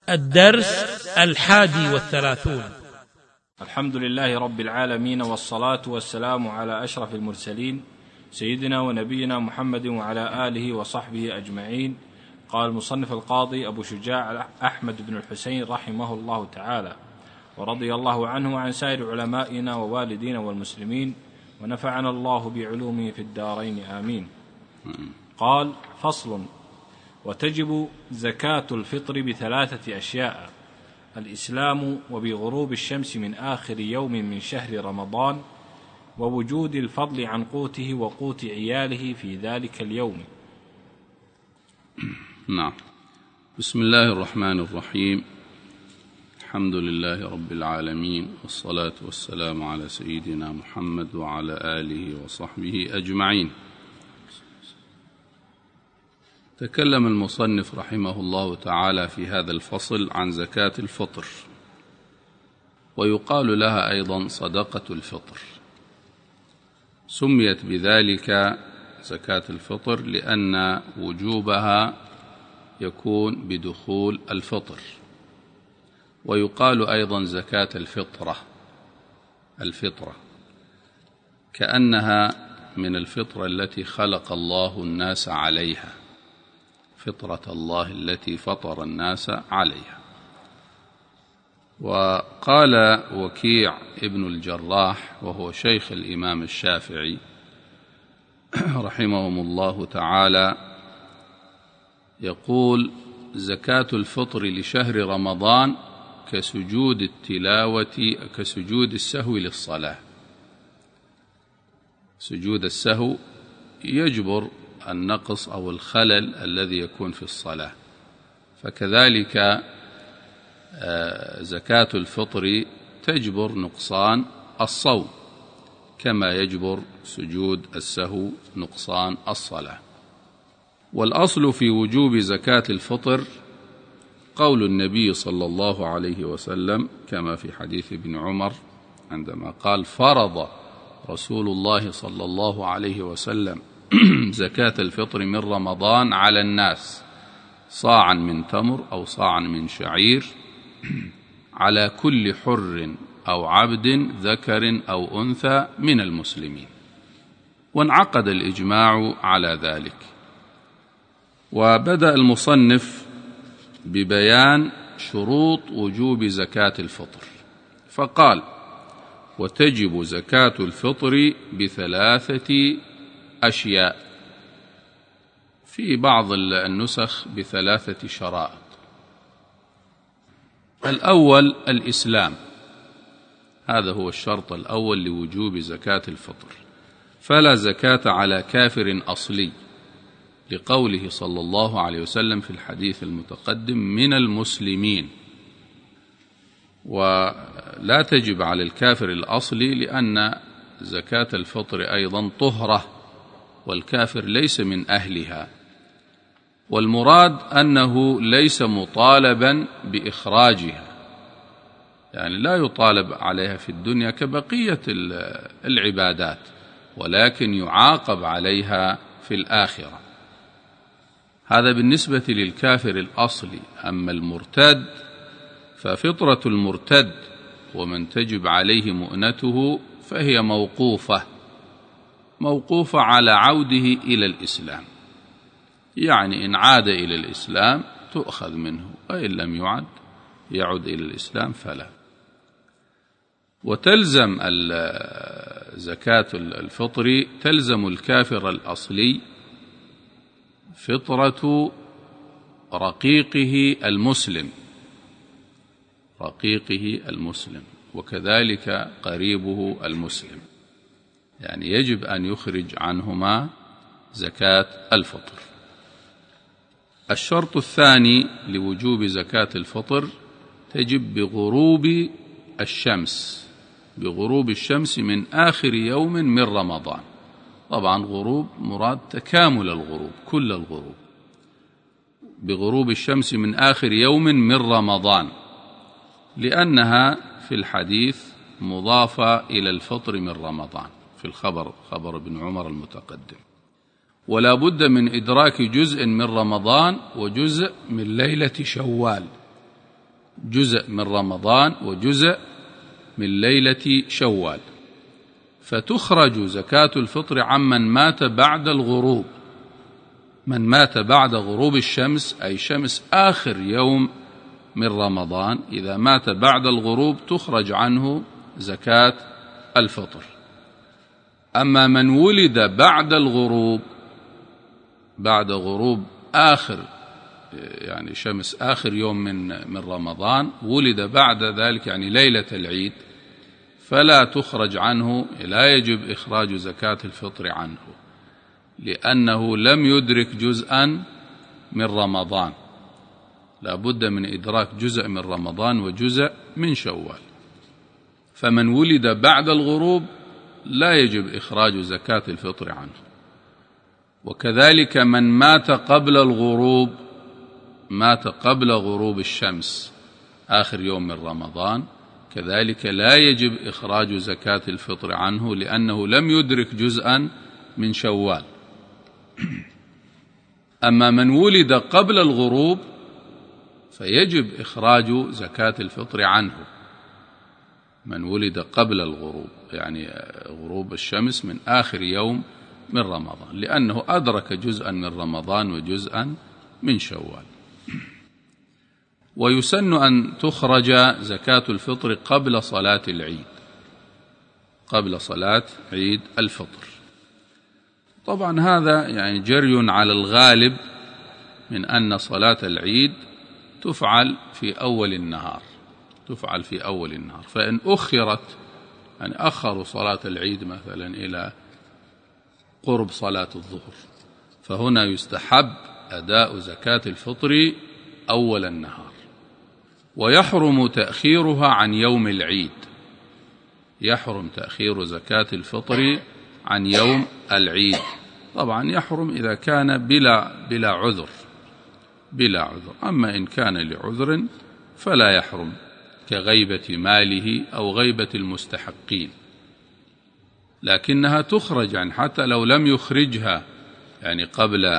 الدرس 31. الحمد لله رب العالمين، والصلاة والسلام على أشرف المرسلين سيدنا ونبينا محمد وعلى آله وصحبه أجمعين. قال المصنف القاضي أبو شجاع أحمد بن الحسين رحمه الله تعالى ورضي الله عنه وعن سائر علمائنا ووالدينا والمسلمين، ونفعنا الله بعلومه في الدارين آمين. قال: فصل: وتجب زكاة الفطر بثلاثة أشياء: الإسلام، وبغروب الشمس من آخر يوم من شهر رمضان، ووجود الفضل عن قوته وقوت عياله في ذلك اليوم. نعم. بسم الله الرحمن الرحيم. الحمد لله رب العالمين، والصلاة والسلام على سيدنا محمد وعلى آله وصحبه أجمعين. تكلم المصنف رحمه الله تعالى في هذا الفصل عن زكاة الفطر، ويقال لها أيضا صدقة الفطر. سميت بذلك زكاة الفطر لأن وجوبها يكون بدخول الفطر، ويقال أيضا زكاة الفطرة كأنها من الفطرة التي خلق الله الناس عليها، فطرة الله التي فطر الناس عليها. وقال وكيع ابن الجراح وهو شيخ الإمام الشافعي رحمهم الله تعالى، يقول: زكاة الفطر لشهر رمضان كسجود التلاوة، كسجود السهو للصلاة. سجود السهو يجبر النقص أو الخلل الذي يكون في الصلاة، فكذلك زكاة الفطر تجبر نقصان الصوم، كما يجبر سجود السهو نقصان الصلاة. والأصل في وجوب زكاة الفطر قول النبي صلى الله عليه وسلم كما في حديث ابن عمر عندما قال: فرض رسول الله صلى الله عليه وسلم زكاة الفطر من رمضان على الناس صاعا من تمر أو صاعا من شعير على كل حر أو عبد ذكر أو أنثى من المسلمين. وانعقد الإجماع على ذلك. وبدأ المصنف ببيان شروط وجوب زكاة الفطر، فقال: وتجب زكاة الفطر بثلاثة أشياء، في بعض النسخ بثلاثة شرائط. الأول الإسلام، هذا هو الشرط الأول لوجوب زكاة الفطر، فلا زكاة على كافر أصلي، لقوله صلى الله عليه وسلم في الحديث المتقدم: من المسلمين. ولا تجب على الكافر الأصلي لأن زكاة الفطر أيضا طهرة، والكافر ليس من أهلها. والمراد أنه ليس مطالبا بإخراجها، يعني لا يطالب عليها في الدنيا كبقية العبادات، ولكن يعاقب عليها في الآخرة. هذا بالنسبة للكافر الأصلي. أما المرتد ففطرة المرتد ومن تجب عليه مؤنته فهي موقوفة على عوده إلى الإسلام، يعني إن عاد إلى الإسلام تؤخذ منه، وإن لم يعد إلى الإسلام فلا. وتلزم زكاة الفطر تلزم الكافر الأصلي فطرة رقيقه المسلم، وكذلك قريبه المسلم، يعني يجب أن يخرج عنهما زكاة الفطر. الشرط الثاني لوجوب زكاة الفطر: تجب بغروب الشمس من آخر يوم من رمضان. طبعا غروب مراد تكامل الغروب، كل الغروب. بغروب الشمس من آخر يوم من رمضان، لأنها في الحديث مضافة إلى الفطر من رمضان في الخبر، خبر ابن عمر المتقدم. ولا بد من إدراك جزء من رمضان وجزء من ليلة شوال، جزء من رمضان وجزء من ليلة شوال، فتخرج زكاة الفطر عمن مات بعد الغروب. من مات بعد غروب الشمس أي شمس آخر يوم من رمضان، إذا مات بعد الغروب تخرج عنه زكاة الفطر. أما من ولد بعد الغروب، بعد غروب آخر يعني شمس آخر يوم من رمضان، ولد بعد ذلك يعني ليلة العيد، فلا تخرج عنه، لا يجب إخراج زكاة الفطر عنه، لأنه لم يدرك جزءا من رمضان، لا بد من إدراك جزء من رمضان وجزء من شوال. فمن ولد بعد الغروب لا يجب إخراج زكاة الفطر عنه. وكذلك من مات قبل الغروب، مات قبل غروب الشمس آخر يوم من رمضان، كذلك لا يجب إخراج زكاة الفطر عنه، لأنه لم يدرك جزءا من شوال. أما من ولد قبل الغروب فيجب إخراج زكاة الفطر عنه. من ولد قبل الغروب يعني غروب الشمس من آخر يوم من رمضان، لأنه أدرك جزءا من رمضان وجزءا من شوال. ويسن أن تخرج زكاة الفطر قبل صلاة العيد، قبل صلاة عيد الفطر. طبعا هذا يعني جري على الغالب من أن صلاة العيد تفعل في أول النهار، تفعل في أول النهار. فإن أخرت، يعني أخروا صلاة العيد مثلا إلى قرب صلاة الظهر، فهنا يستحب أداء زكاة الفطر أول النهار. ويحرم تأخيرها عن يوم العيد، يحرم تأخير زكاة الفطر عن يوم العيد. طبعا يحرم إذا كان بلا عذر، بلا عذر. أما إن كان لعذر فلا يحرم، كغيبة ماله أو غيبة المستحقين. لكنها تخرج يعني حتى لو لم يخرجها يعني قبل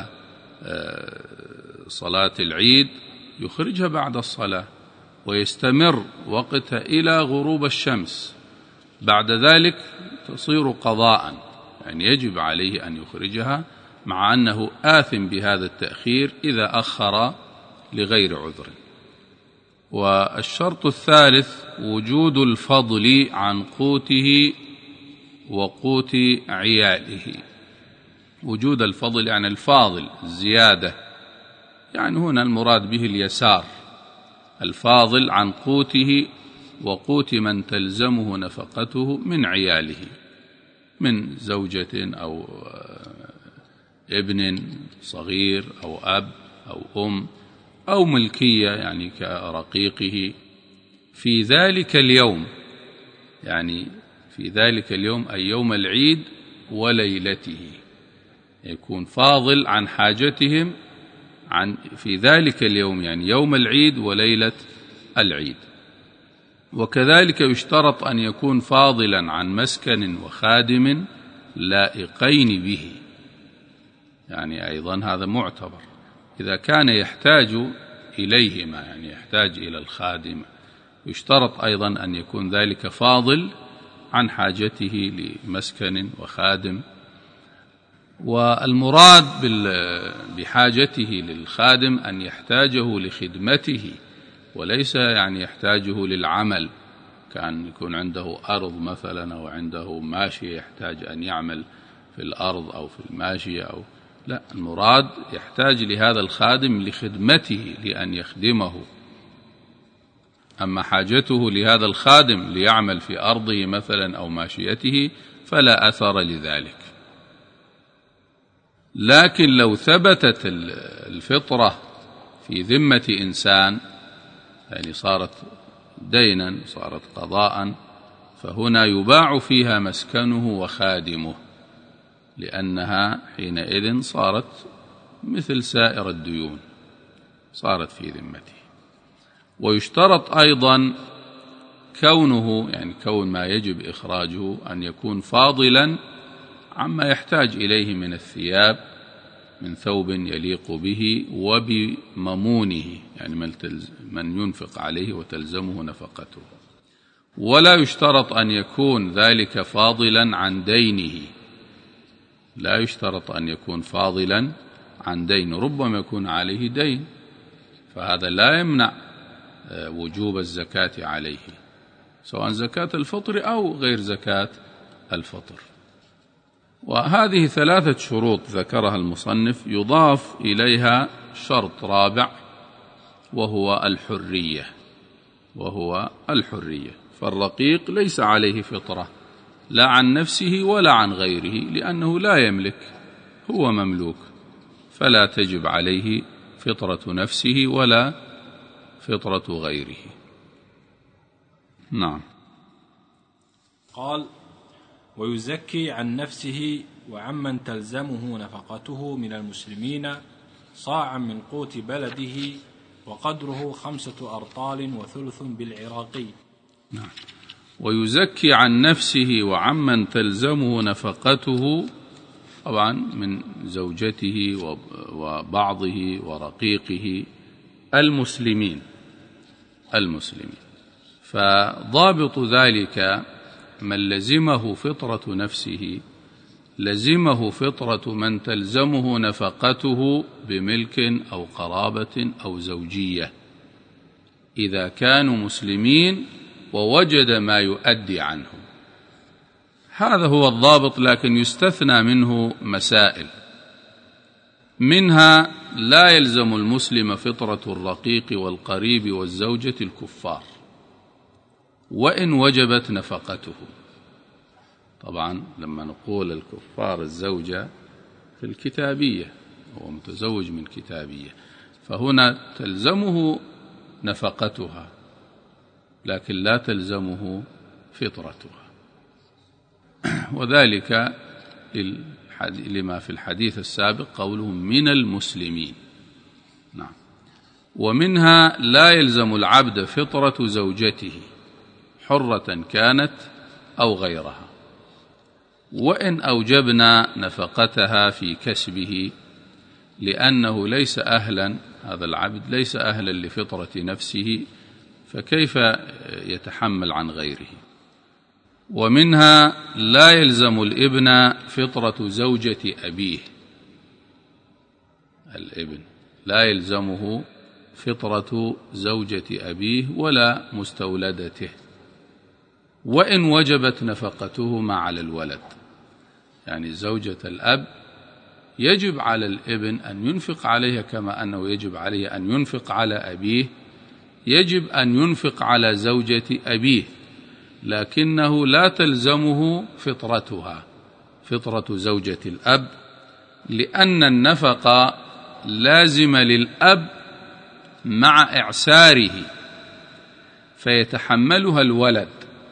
صلاة العيد، يخرجها بعد الصلاة ويستمر وقتها إلى غروب الشمس. بعد ذلك تصير قضاء، يعني يجب عليه أن يخرجها، مع أنه آثم بهذا التأخير إذا أخر لغير عذر. والشرط الثالث وجود الفضل عن قوته وقوت عياله. وجود الفضل يعني الفاضل، الزيادة، يعني هنا المراد به اليسار، الفاضل عن قوته وقوت من تلزمه نفقته من عياله، من زوجة أو ابن صغير أو أب أو أم أو ملكية يعني كرقيقه في ذلك اليوم، يعني في ذلك اليوم أي يوم العيد وليلته، يكون فاضل عن حاجتهم في ذلك اليوم، يعني يوم العيد وليلة العيد. وكذلك يشترط أن يكون فاضلا عن مسكن وخادم لائقين به، يعني أيضا هذا معتبر إذا كان يحتاج إليهما، يعني يحتاج إلى الخادم، يشترط أيضا أن يكون ذلك فاضل عن حاجته لمسكن وخادم. والمراد بحاجته للخادم أن يحتاجه لخدمته، وليس يعني يحتاجه للعمل، كان يكون عنده أرض مثلا أو عنده ماشية يحتاج أن يعمل في الأرض أو في الماشية أو لا، المراد يحتاج لهذا الخادم لخدمته، لأن يخدمه. أما حاجته لهذا الخادم ليعمل في أرضه مثلا أو ماشيته فلا أثر لذلك. لكن لو ثبتت الفطرة في ذمة إنسان، يعني صارت دينا، صارت قضاء، فهنا يباع فيها مسكنه وخادمه، لأنها حينئذ صارت مثل سائر الديون، صارت في ذمته. ويشترط أيضا كونه، يعني كون ما يجب إخراجه أن يكون فاضلا عما يحتاج إليه من الثياب من ثوب يليق به وبممونه، يعني من ينفق عليه وتلزمه نفقته. ولا يشترط أن يكون ذلك فاضلا عن دينه، لا يشترط أن يكون فاضلا عن دين، ربما يكون عليه دين، فهذا لا يمنع وجوب الزكاة عليه، سواء زكاة الفطر أو غير زكاة الفطر. وهذه 3 شروط ذكرها المصنف، يضاف إليها شرط رابع وهو الحرية. فالرقيق ليس عليه فطرة لا عن نفسه ولا عن غيره، لأنه لا يملك، هو مملوك، فلا تجب عليه فطرة نفسه ولا فطرة غيره. نعم. قال: ويزكي عن نفسه وعمن تلزمه نفقته من المسلمين صاعا من قوت بلده وقدره 5 أرطال وثلث بالعراقي. نعم. ويزكي عن نفسه وعمن تلزمه نفقته، طبعا من زوجته وبعضه ورقيقه المسلمين. فضابط ذلك من لزمه فطرة نفسه لزمه فطرة من تلزمه نفقته بملك أو قرابة أو زوجية، إذا كانوا مسلمين ووجد ما يؤدي عنه. هذا هو الضابط، لكن يستثنى منه مسائل، منها لا يلزم المسلم فطرة الرقيق والقريب والزوجة الكفار وإن وجبت نفقته. طبعا لما نقول الكفار الزوجة في الكتابية، هو متزوج من كتابية، فهنا تلزمه نفقتها لكن لا تلزمه فطرتها، وذلك لما في الحديث السابق قولهم من المسلمين. نعم. ومنها لا يلزم العبد فطرة زوجته حرة كانت أو غيرها، وإن أوجبنا نفقتها في كسبه، لأنه ليس أهلا، هذا العبد ليس أهلا لفطرة نفسه، فكيف يتحمل عن غيره. ومنها لا يلزم الابن فطرة زوجة أبيه، الابن لا يلزمه فطرة زوجة أبيه ولا مستولدته، وإن وجبت نفقتهما على الولد. يعني زوجة الأب يجب على الابن أن ينفق عليها كما أنه يجب عليه أن ينفق على أبيه، يجب أن ينفق على زوجة أبيه، لكنه لا تلزمه فطرتها فطرة زوجة الأب، لأن النفقة لازمة للأب مع إعساره فيتحملها الولد،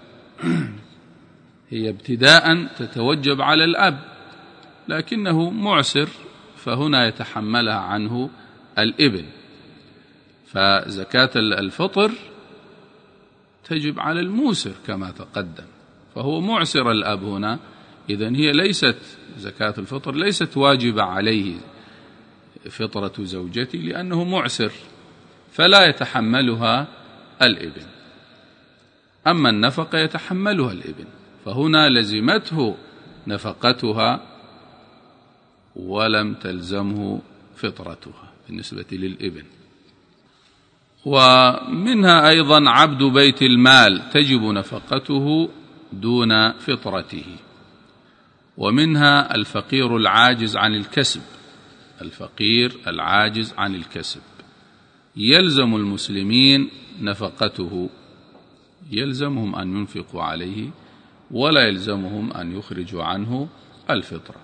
هي ابتداء تتوجب على الأب لكنه معسر، فهنا يتحملها عنه الابن. فزكاة الفطر تجب على الموسر كما تقدم، فهو معسر الأب هنا، إذن هي ليست زكاة الفطر ليست واجبة عليه فطرة زوجته لأنه معسر فلا يتحملها الابن، أما النفقة يتحملها الابن، فهنا لزمته نفقتها ولم تلزمه فطرتها بالنسبة للابن. ومنها أيضا عبد بيت المال تجب نفقته دون فطرته. ومنها الفقير العاجز عن الكسب، الفقير العاجز عن الكسب يلزم المسلمين نفقته، يلزمهم أن ينفقوا عليه ولا يلزمهم أن يخرجوا عنه الفطرة.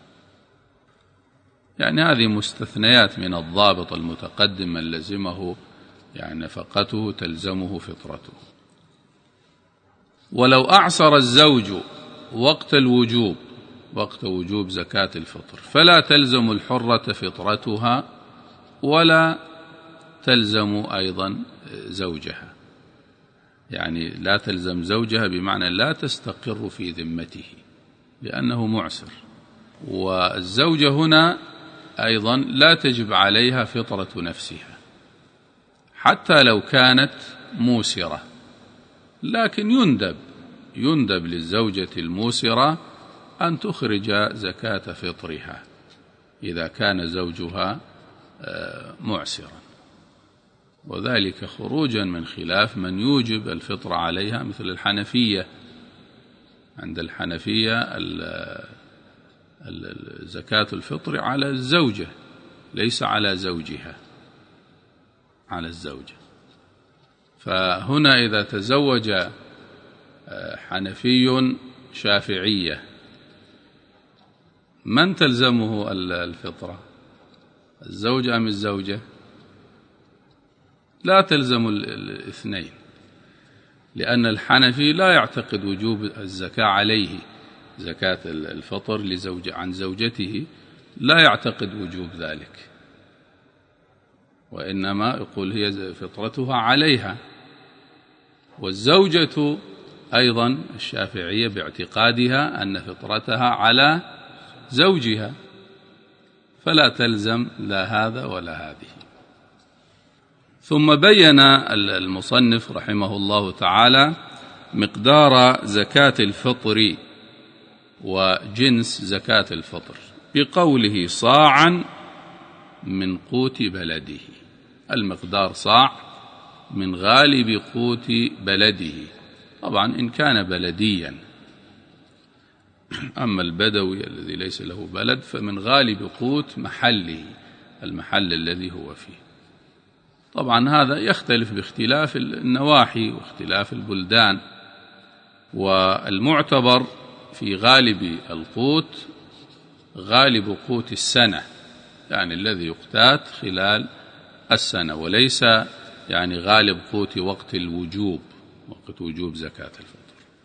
يعني هذه مستثنيات من الضابط المتقدم من لزمه يعني نفقته تلزمه فطرته. ولو أعسر الزوج وقت الوجوب، وقت وجوب زكاة الفطر، فلا تلزم الحرة فطرتها ولا تلزم أيضا زوجها، يعني لا تلزم زوجها بمعنى لا تستقر في ذمته لأنه معسر. والزوجة هنا أيضا لا تجب عليها فطرة نفسها حتى لو كانت موسرة، لكن يندب للزوجة الموسرة أن تخرج زكاة فطرها إذا كان زوجها معسرا، وذلك خروجا من خلاف من يوجب الفطر عليها مثل الحنفية. عند الحنفية زكاة الفطر على الزوجة ليس على زوجها، على الزوجة. فهنا إذا تزوج حنفي شافعية من تلزمه الفطرة؟ الزوج أم الزوجة؟ لا تلزم الاثنين، لأن الحنفي لا يعتقد وجوب الزكاة عليه، زكاة الفطر عن زوجته لا يعتقد وجوب ذلك، وإنما يقول هي فطرتها عليها. والزوجة أيضا الشافعية باعتقادها أن فطرتها على زوجها، فلا تلزم لا هذا ولا هذه. ثم بين المصنف رحمه الله تعالى مقدار زكاة الفطر وجنس زكاة الفطر بقوله صاعا من قوت بلده. المقدار صاع من غالب قوت بلده، طبعا إن كان بلديا، أما البدوي الذي ليس له بلد فمن غالب قوت محله، المحل الذي هو فيه. طبعا هذا يختلف باختلاف النواحي واختلاف البلدان، والمعتبر في غالب القوت غالب قوت السنة، يعني الذي يقتات خلال السنة، وليس يعني غالب قوت وقت الوجوب، وقت وجوب زكاة الفطر.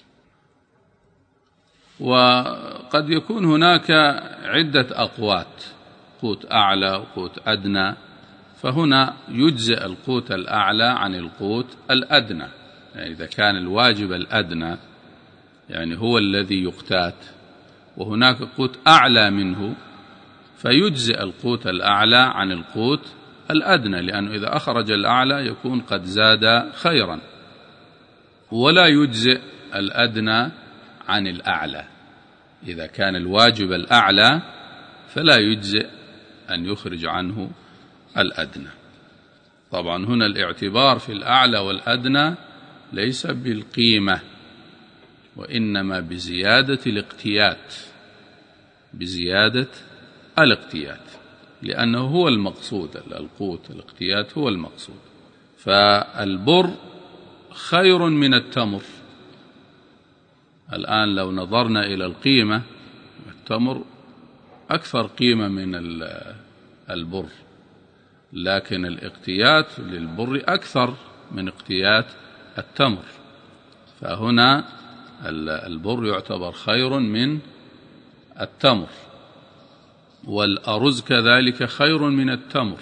وقد يكون هناك عدة أقوات، قوت أعلى وقوت أدنى، فهنا يجزئ القوت الأعلى عن القوت الأدنى. يعني إذا كان الواجب الأدنى يعني هو الذي يقتات وهناك قوت أعلى منه، فيجزئ القوت الأعلى عن القوت الأدنى، لأنه إذا أخرج الأعلى يكون قد زاد خيرا، ولا يجزئ الأدنى عن الأعلى. إذا كان الواجب الأعلى فلا يجزئ أن يخرج عنه الأدنى. طبعا هنا الاعتبار في الأعلى والأدنى ليس بالقيمة، وإنما بزيادة الاقتيات، بزيادة الاقتيات، لأنه هو المقصود، القوت الاقتيات هو المقصود. فالبر خير من التمر. الآن لو نظرنا إلى القيمة، التمر أكثر قيمة من البر، لكن الاقتيات للبر أكثر من اقتيات التمر، فهنا البر يعتبر خير من التمر، والأرز كذلك خير من التمر،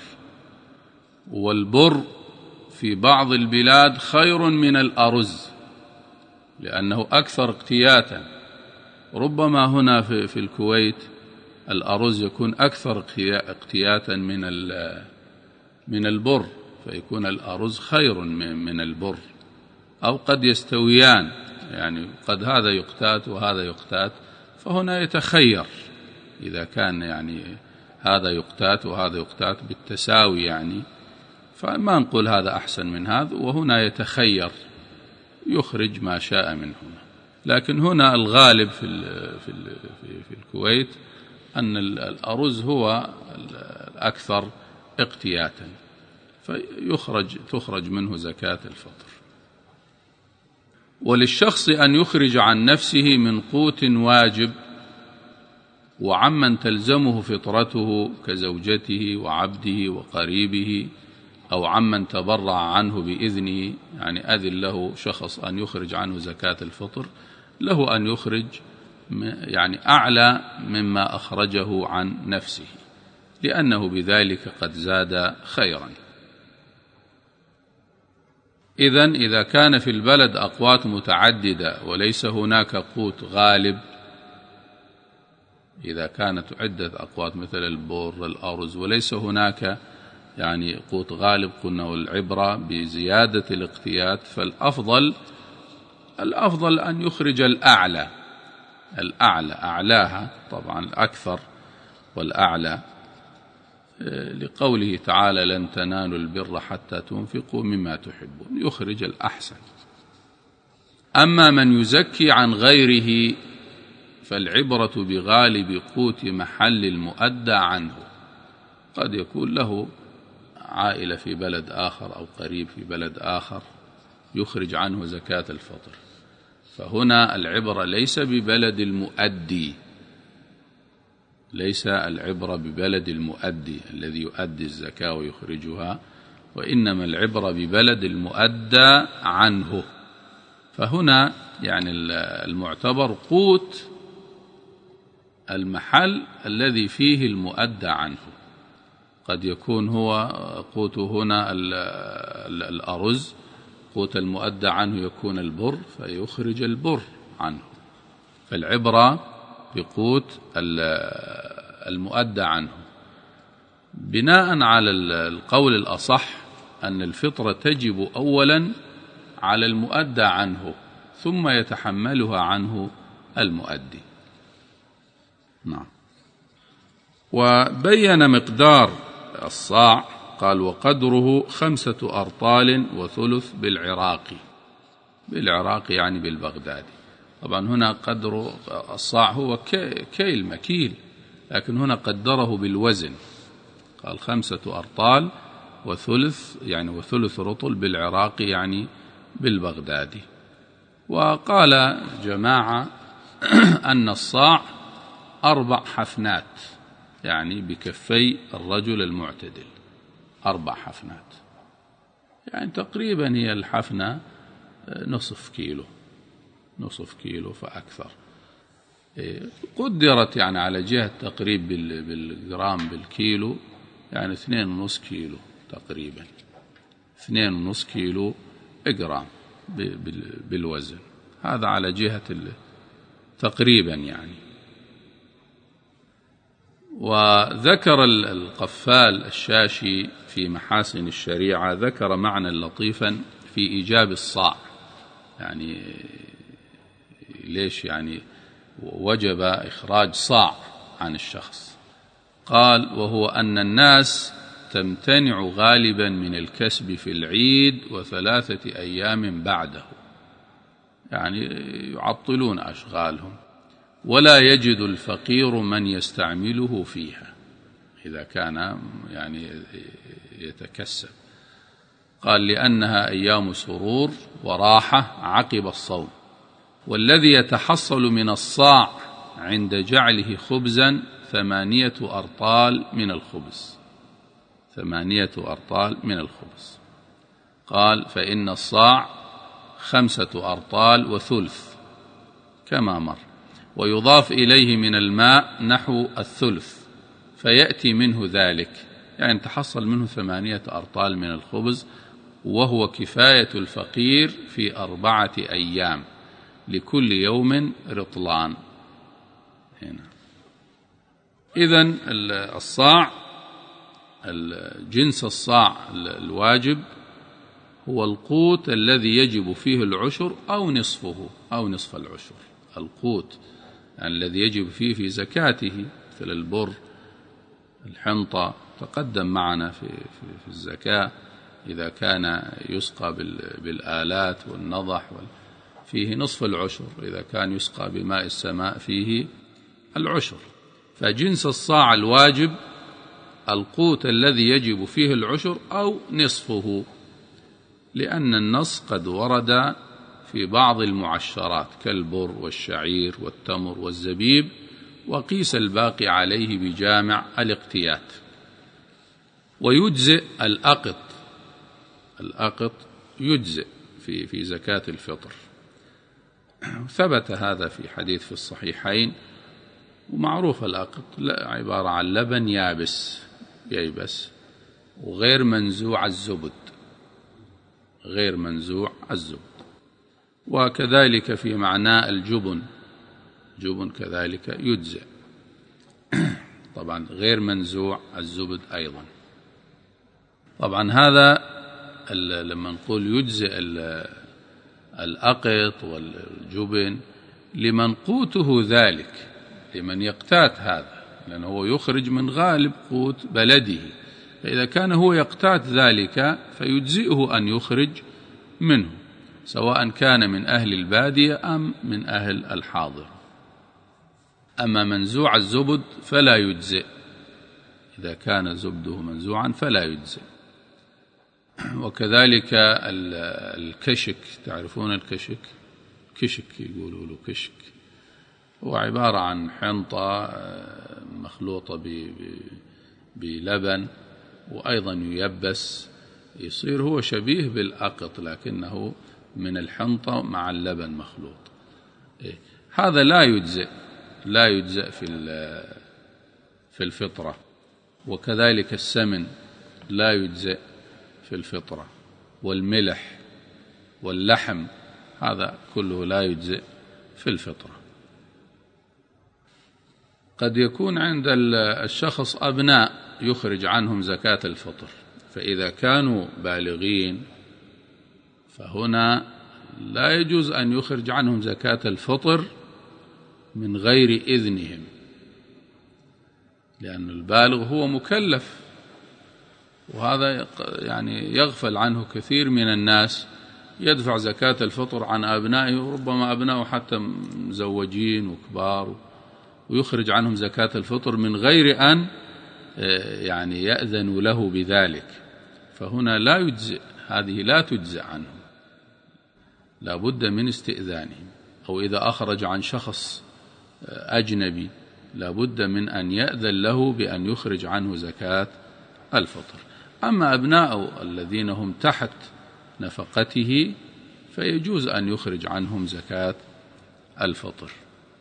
والبر في بعض البلاد خير من الأرز لأنه أكثر اقتياتا. ربما هنا في الكويت الأرز يكون أكثر اقتياتا من البر، فيكون الأرز خير من البر، أو قد يستويان، يعني قد هذا يقتات وهذا يقتات، فهنا يتخير إذا كان يعني هذا يقتات وهذا يقتات بالتساوي، يعني فما نقول هذا أحسن من هذا، وهنا يتخير يخرج ما شاء من هنا. لكن هنا الغالب في الكويت أن الأرز هو الأكثر اقتياتا، تخرج منه زكاة الفطر. وللشخص أن يخرج عن نفسه من قوت واجب وعمن تلزمه فطرته كزوجته وعبده وقريبه، أو عمن تبرع عنه بإذنه، يعني أذن له شخص أن يخرج عنه زكاة الفطر، له أن يخرج يعني أعلى مما أخرجه عن نفسه، لأنه بذلك قد زاد خيرا. إذا كان في البلد أقوات متعددة وليس هناك قوت غالب، إذا كانت عدة أقوات مثل البر الأرز وليس هناك يعني قوت غالب، قلنا والعبرة بزيادة الاقتيات، فالأفضل أن يخرج الأعلى أعلاها طبعا الأكثر والأعلى، لقوله تعالى لن تنالوا البر حتى تنفقوا مما تحبون، يخرج الأحسن. أما من يزكي عن غيره فالعبرة بغالب قوت محل المؤدى عنه، قد يكون له عائلة في بلد آخر أو قريب في بلد آخر يخرج عنه زكاة الفطر، فهنا العبرة ليس ببلد المؤدي، ليس العبرة ببلد المؤدي الذي يؤدي الزكاة ويخرجها، وإنما العبرة ببلد المؤدى عنه. فهنا يعني المعتبر قوت المحل الذي فيه المؤدى عنه، قد يكون هو قوته هنا الأرز، قوت المؤدى عنه يكون البر فيخرج البر عنه، فالعبرة بقوت المؤدى عنه. بناء على القول الأصح أن الفطرة تجب أولا على المؤدى عنه ثم يتحملها عنه المؤدي. نعم. وبين مقدار الصاع قال وقدره 5 أرطال وثلث بالعراق يعني بالبغدادي. طبعا هنا قدر الصاع هو كيل مكيل، لكن هنا قدره بالوزن، قال 5 أرطال وثلث يعني وثلث رطل بالعراق يعني بالبغدادي. وقال جماعة أن الصاع 4 حفنات يعني بكفي الرجل المعتدل، 4 حفنات يعني تقريبا هي الحفنة نصف كيلو فأكثر، قدرت يعني على جهة تقريب بالجرام بالكيلو يعني 2.5 كيلو تقريبا، 2.5 كيلو جرام بالوزن، هذا على جهة تقريبا يعني. وذكر القفال الشاشي في محاسن الشريعة ذكر معنى لطيفا في إيجاب الصاع، يعني ليش يعني وجب إخراج صاع عن الشخص. قال وهو أن الناس تمتنع غالبا من الكسب في العيد و3 أيام بعده، يعني يعطلون أشغالهم، ولا يجد الفقير من يستعمله فيها إذا كان يعني يتكسب. قال لأنها أيام سرور وراحة عقب الصوم، والذي يتحصل من الصاع عند جعله خبزا 8 أرطال من الخبز، 8 أرطال من الخبز. قال فإن الصاع 5 أرطال وثلث كما مر، ويضاف إليه من الماء نحو الثلث فيأتي منه ذلك، يعني تحصل منه 8 أرطال من الخبز، وهو كفاية الفقير في 4 أيام لكل يوم رطلان. هنا إذن الصاع جنس الصاع الواجب هو القوت الذي يجب فيه العشر أو نصفه أو نصف العشر، القوت الذي يجب فيه في زكاته مثل البر الحنطة تقدم معنا في الزكاة، إذا كان يسقى بالآلات والنضح فيه نصف العشر، إذا كان يسقى بماء السماء فيه العشر. فجنس الصاع الواجب القوت الذي يجب فيه العشر أو نصفه، لأن النص قد ورد في بعض المعشرات كالبر والشعير والتمر والزبيب، وقيس الباقي عليه بجامع الاقتيات. ويجزئ الأقط يجزئ في زكاة الفطر، ثبت هذا في حديث في الصحيحين. ومعروف الأقط عبارة عن لبن يابس وغير منزوع الزبد، وكذلك في معنى الجبن كذلك يجزئ. طبعا غير منزوع الزبد أيضا. طبعا هذا لما نقول يجزئ الأقط والجبن لمن قوته ذلك، لمن يقتات هذا، لأنه هو يخرج من غالب قوت بلده، فإذا كان هو يقتات ذلك فيجزئه أن يخرج منه، سواء كان من أهل البادية أم من أهل الحاضر. أما منزوع الزبد فلا يجزئ، إذا كان زبده منزوعا فلا يجزئ. وكذلك الكشك، تعرفون الكشك؟ كشك يقولوا له كشك، هو عبارة عن حنطة مخلوطة بلبن وأيضا ييبس، يصير هو شبيه بالأقط لكنه من الحنطة مع اللبن مخلوط. هذا لا يجزئ في الفطرة. وكذلك السمن لا يجزئ في الفطرة، والملح واللحم هذا كله لا يجزئ في الفطرة. قد يكون عند الشخص أبناء يخرج عنهم زكاة الفطر، فإذا كانوا بالغين فهنا لا يجوز أن يخرج عنهم زكاة الفطر من غير إذنهم، لأن البالغ هو مكلف، وهذا يعني يغفل عنه كثير من الناس، يدفع زكاة الفطر عن أبنائه، وربما أبنائه حتى مزوجين وكبار، ويخرج عنهم زكاة الفطر من غير أن يعني يأذن له بذلك، فهنا لا يجزئ، هذه لا تجزئ عنهم، لا بد من استئذانهم. أو إذا أخرج عن شخص أجنبي لا بد من أن يأذن له بأن يخرج عنه زكاة الفطر. أما أبناء الذين هم تحت نفقته فيجوز أن يخرج عنهم زكاة الفطر،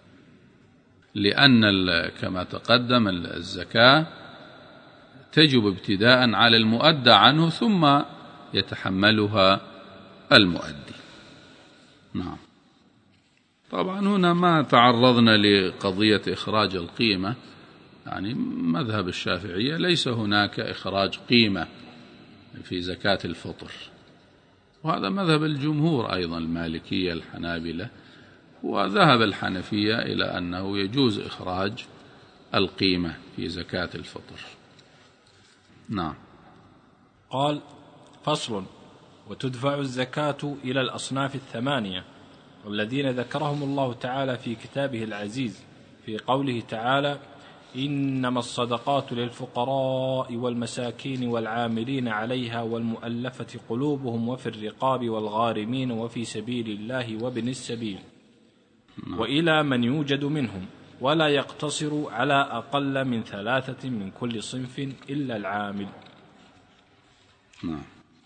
لأن كما تقدم الزكاة تجب ابتداء على المؤدى عنه ثم يتحملها المؤدي. نعم. طبعا هنا ما تعرضنا لقضية إخراج القيمة، يعني مذهب الشافعية ليس هناك إخراج قيمة في زكاة الفطر، وهذا مذهب الجمهور أيضا، المالكية الحنابلة، وذهب الحنفية إلى أنه يجوز إخراج القيمة في زكاة الفطر. نعم. قال: فصل: وتدفع الزكاة إلى الأصناف الثمانية والذين ذكرهم الله تعالى في كتابه العزيز في قوله تعالى: إنما الصدقات للفقراء والمساكين والعاملين عليها والمؤلفة قلوبهم وفي الرقاب والغارمين وفي سبيل الله وابن السبيل وإلى من يوجد منهم، ولا يقتصر على أقل من 3 من كل صنف إلا العامل. نعم.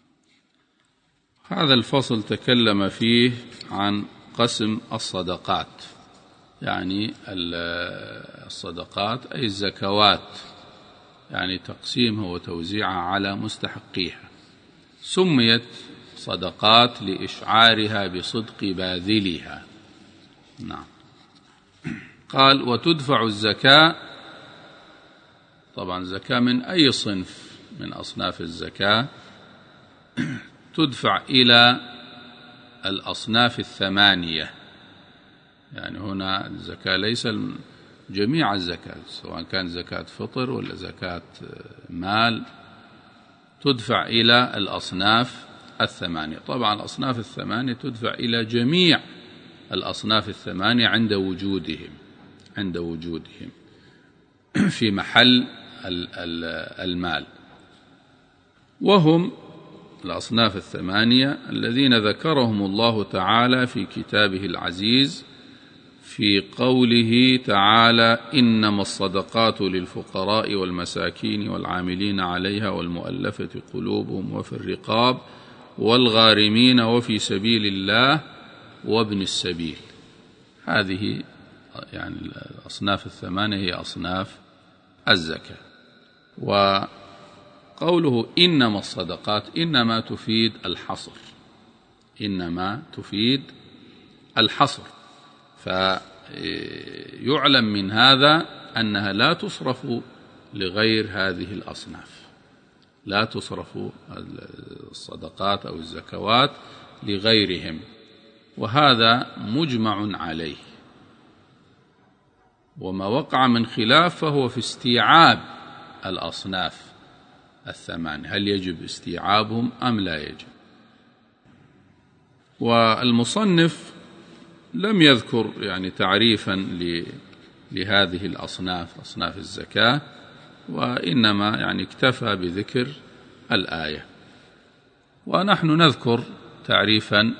هذا الفصل تكلم فيه عن قسم الصدقات، يعني الصدقات أي الزكوات، يعني تقسيمها وتوزيعها على مستحقيها. سميت صدقات لإشعارها بصدق باذلها. نعم. قال: وتدفع الزكاة، طبعا الزكاة من أي صنف من أصناف الزكاة تدفع إلى الأصناف الثمانية، يعني هنا الزكاة ليس جميع الزكاة، سواء كان زكاة فطر ولا زكاة مال، تدفع إلى الأصناف الثمانية. طبعا الأصناف الثمانية تدفع إلى جميع الأصناف الثمانية عند وجودهم في محل المال، وهم الأصناف الثمانية الذين ذكرهم الله تعالى في كتابه العزيز في قوله تعالى: إنما الصدقات للفقراء والمساكين والعاملين عليها والمؤلفة قلوبهم وفي الرقاب والغارمين وفي سبيل الله وابن السبيل. هذه يعني الأصناف الثمانية هي أصناف الزكاة. وقوله إنما الصدقات إنما تفيد الحصر، إنما تفيد الحصر، فيعلم من هذا أنها لا تصرف لغير هذه الأصناف، لا تصرف الصدقات أو الزكوات لغيرهم، وهذا مجمع عليه. وما وقع من خلاف فهو في استيعاب الأصناف الثمان، هل يجب استيعابهم أم لا يجب. والمصنف لم يذكر يعني تعريفا لهذه الأصناف، أصناف الزكاة، وإنما يعني اكتفى بذكر الآية، ونحن نذكر تعريفا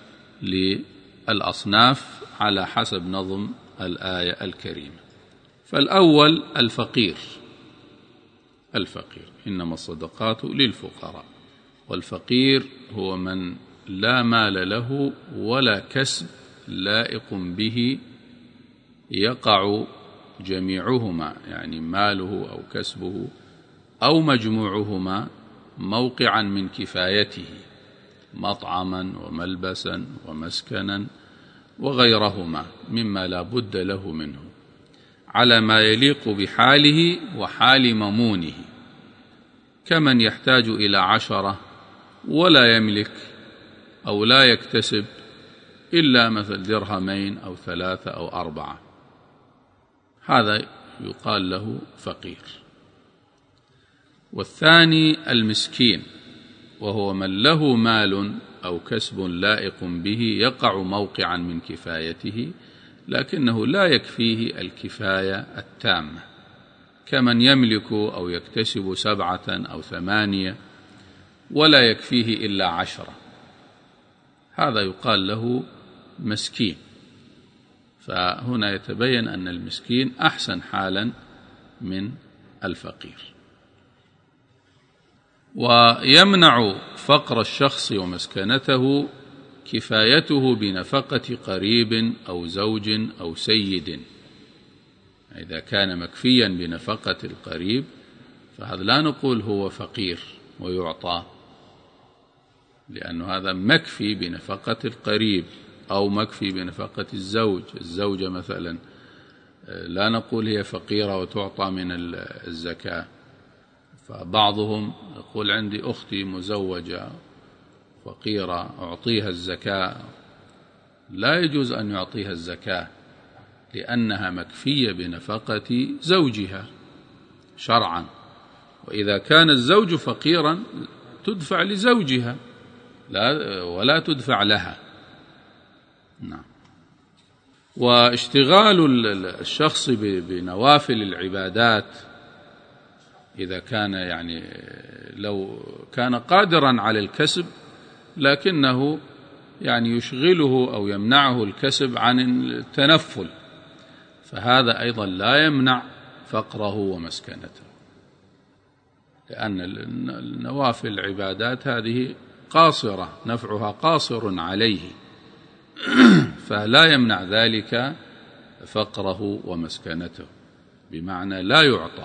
للأصناف على حسب نظم الآية الكريمة. فالأول الفقير. الفقير إنما الصدقات للفقراء، والفقير هو من لا مال له ولا كسب لائق به يقع جميعهما، يعني ماله أو كسبه أو مجموعهما موقعا من كفايته، مطعما وملبسا ومسكنا وغيرهما مما لا بد له منه، على ما يليق بحاله وحال ممونه، كمن يحتاج إلى 10 ولا يملك أو لا يكتسب إلا مثل 2 أو 3 أو 4، هذا يقال له فقير. والثاني المسكين، وهو من له مال أو كسب لائق به يقع موقعا من كفايته، لكنه لا يكفيه الكفاية التامة، كمن يملك أو يكتسب 7 أو 8 ولا يكفيه إلا 10، هذا يقال له مسكين. فهنا يتبين أن المسكين أحسن حالا من الفقير. ويمنع فقر الشخص ومسكنته كفايته بنفقة قريب أو زوج أو سيد. إذا كان مكفيا بنفقة القريب فهذا لا نقول هو فقير ويعطى، لأن هذا مكفي بنفقة القريب أو مكفي بنفقة الزوج. الزوجة مثلا لا نقول هي فقيرة وتعطى من الزكاة، فبعضهم يقول عندي أختي مزوجة فقيرة أعطيها الزكاة، لا يجوز أن يعطيها الزكاة لأنها مكفية بنفقة زوجها شرعا، وإذا كان الزوج فقيرا تدفع لزوجها ولا تدفع لها. نعم. واشتغال الشخص بنوافل العبادات إذا كان يعني لو كان قادرا على الكسب لكنه يعني يشغله أو يمنعه الكسب عن التنفل، فهذا أيضا لا يمنع فقره ومسكنته، لأن النوافل العبادات هذه قاصرة، نفعها قاصر عليه، فلا يمنع ذلك فقره ومسكنته، بمعنى لا يعطى.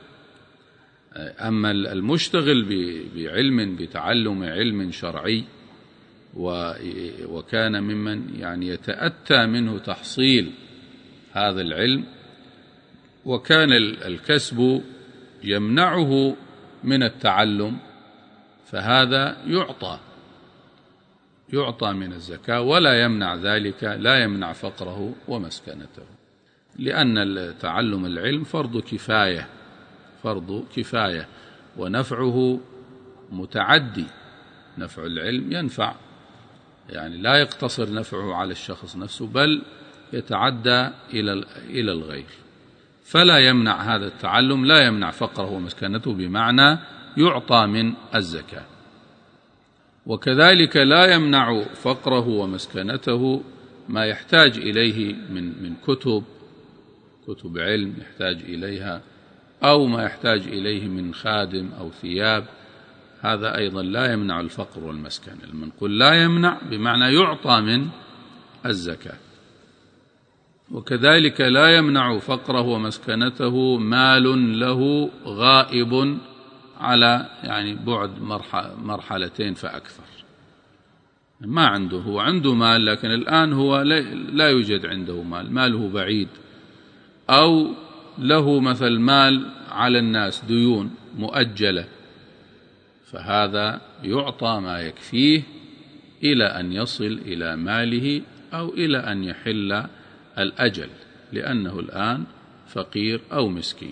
أما المشتغل بعلم، بتعلم علم شرعي، وكان ممن يعني يتأتى منه تحصيل هذا العلم، وكان الكسب يمنعه من التعلم، فهذا يعطى من الزكاة، ولا يمنع ذلك، لا يمنع فقره ومسكنته، لأن تعلم العلم فرض كفاية، ونفعه متعدي. نفع العلم ينفع، يعني لا يقتصر نفعه على الشخص نفسه، بل يتعدى إلى الغير، فلا يمنع هذا التعلم، لا يمنع فقره ومسكنته، بمعنى يعطى من الزكاة. وكذلك لا يمنع فقره ومسكنته ما يحتاج إليه من كتب علم يحتاج إليها، أو ما يحتاج إليه من خادم أو ثياب، هذا أيضا لا يمنع الفقر والمسكن. لما نقول لا يمنع بمعنى يعطى من الزكاة. وكذلك لا يمنع فقره ومسكنته مال له غائب على يعني بعد مرحلتين فأكثر، ما عنده، هو عنده مال لكن الآن هو لا يوجد عنده مال، ماله بعيد، أو له مثل مال على الناس ديون مؤجلة، فهذا يعطى ما يكفيه إلى أن يصل إلى ماله أو إلى أن يحل الأجل، لأنه الآن فقير أو مسكين.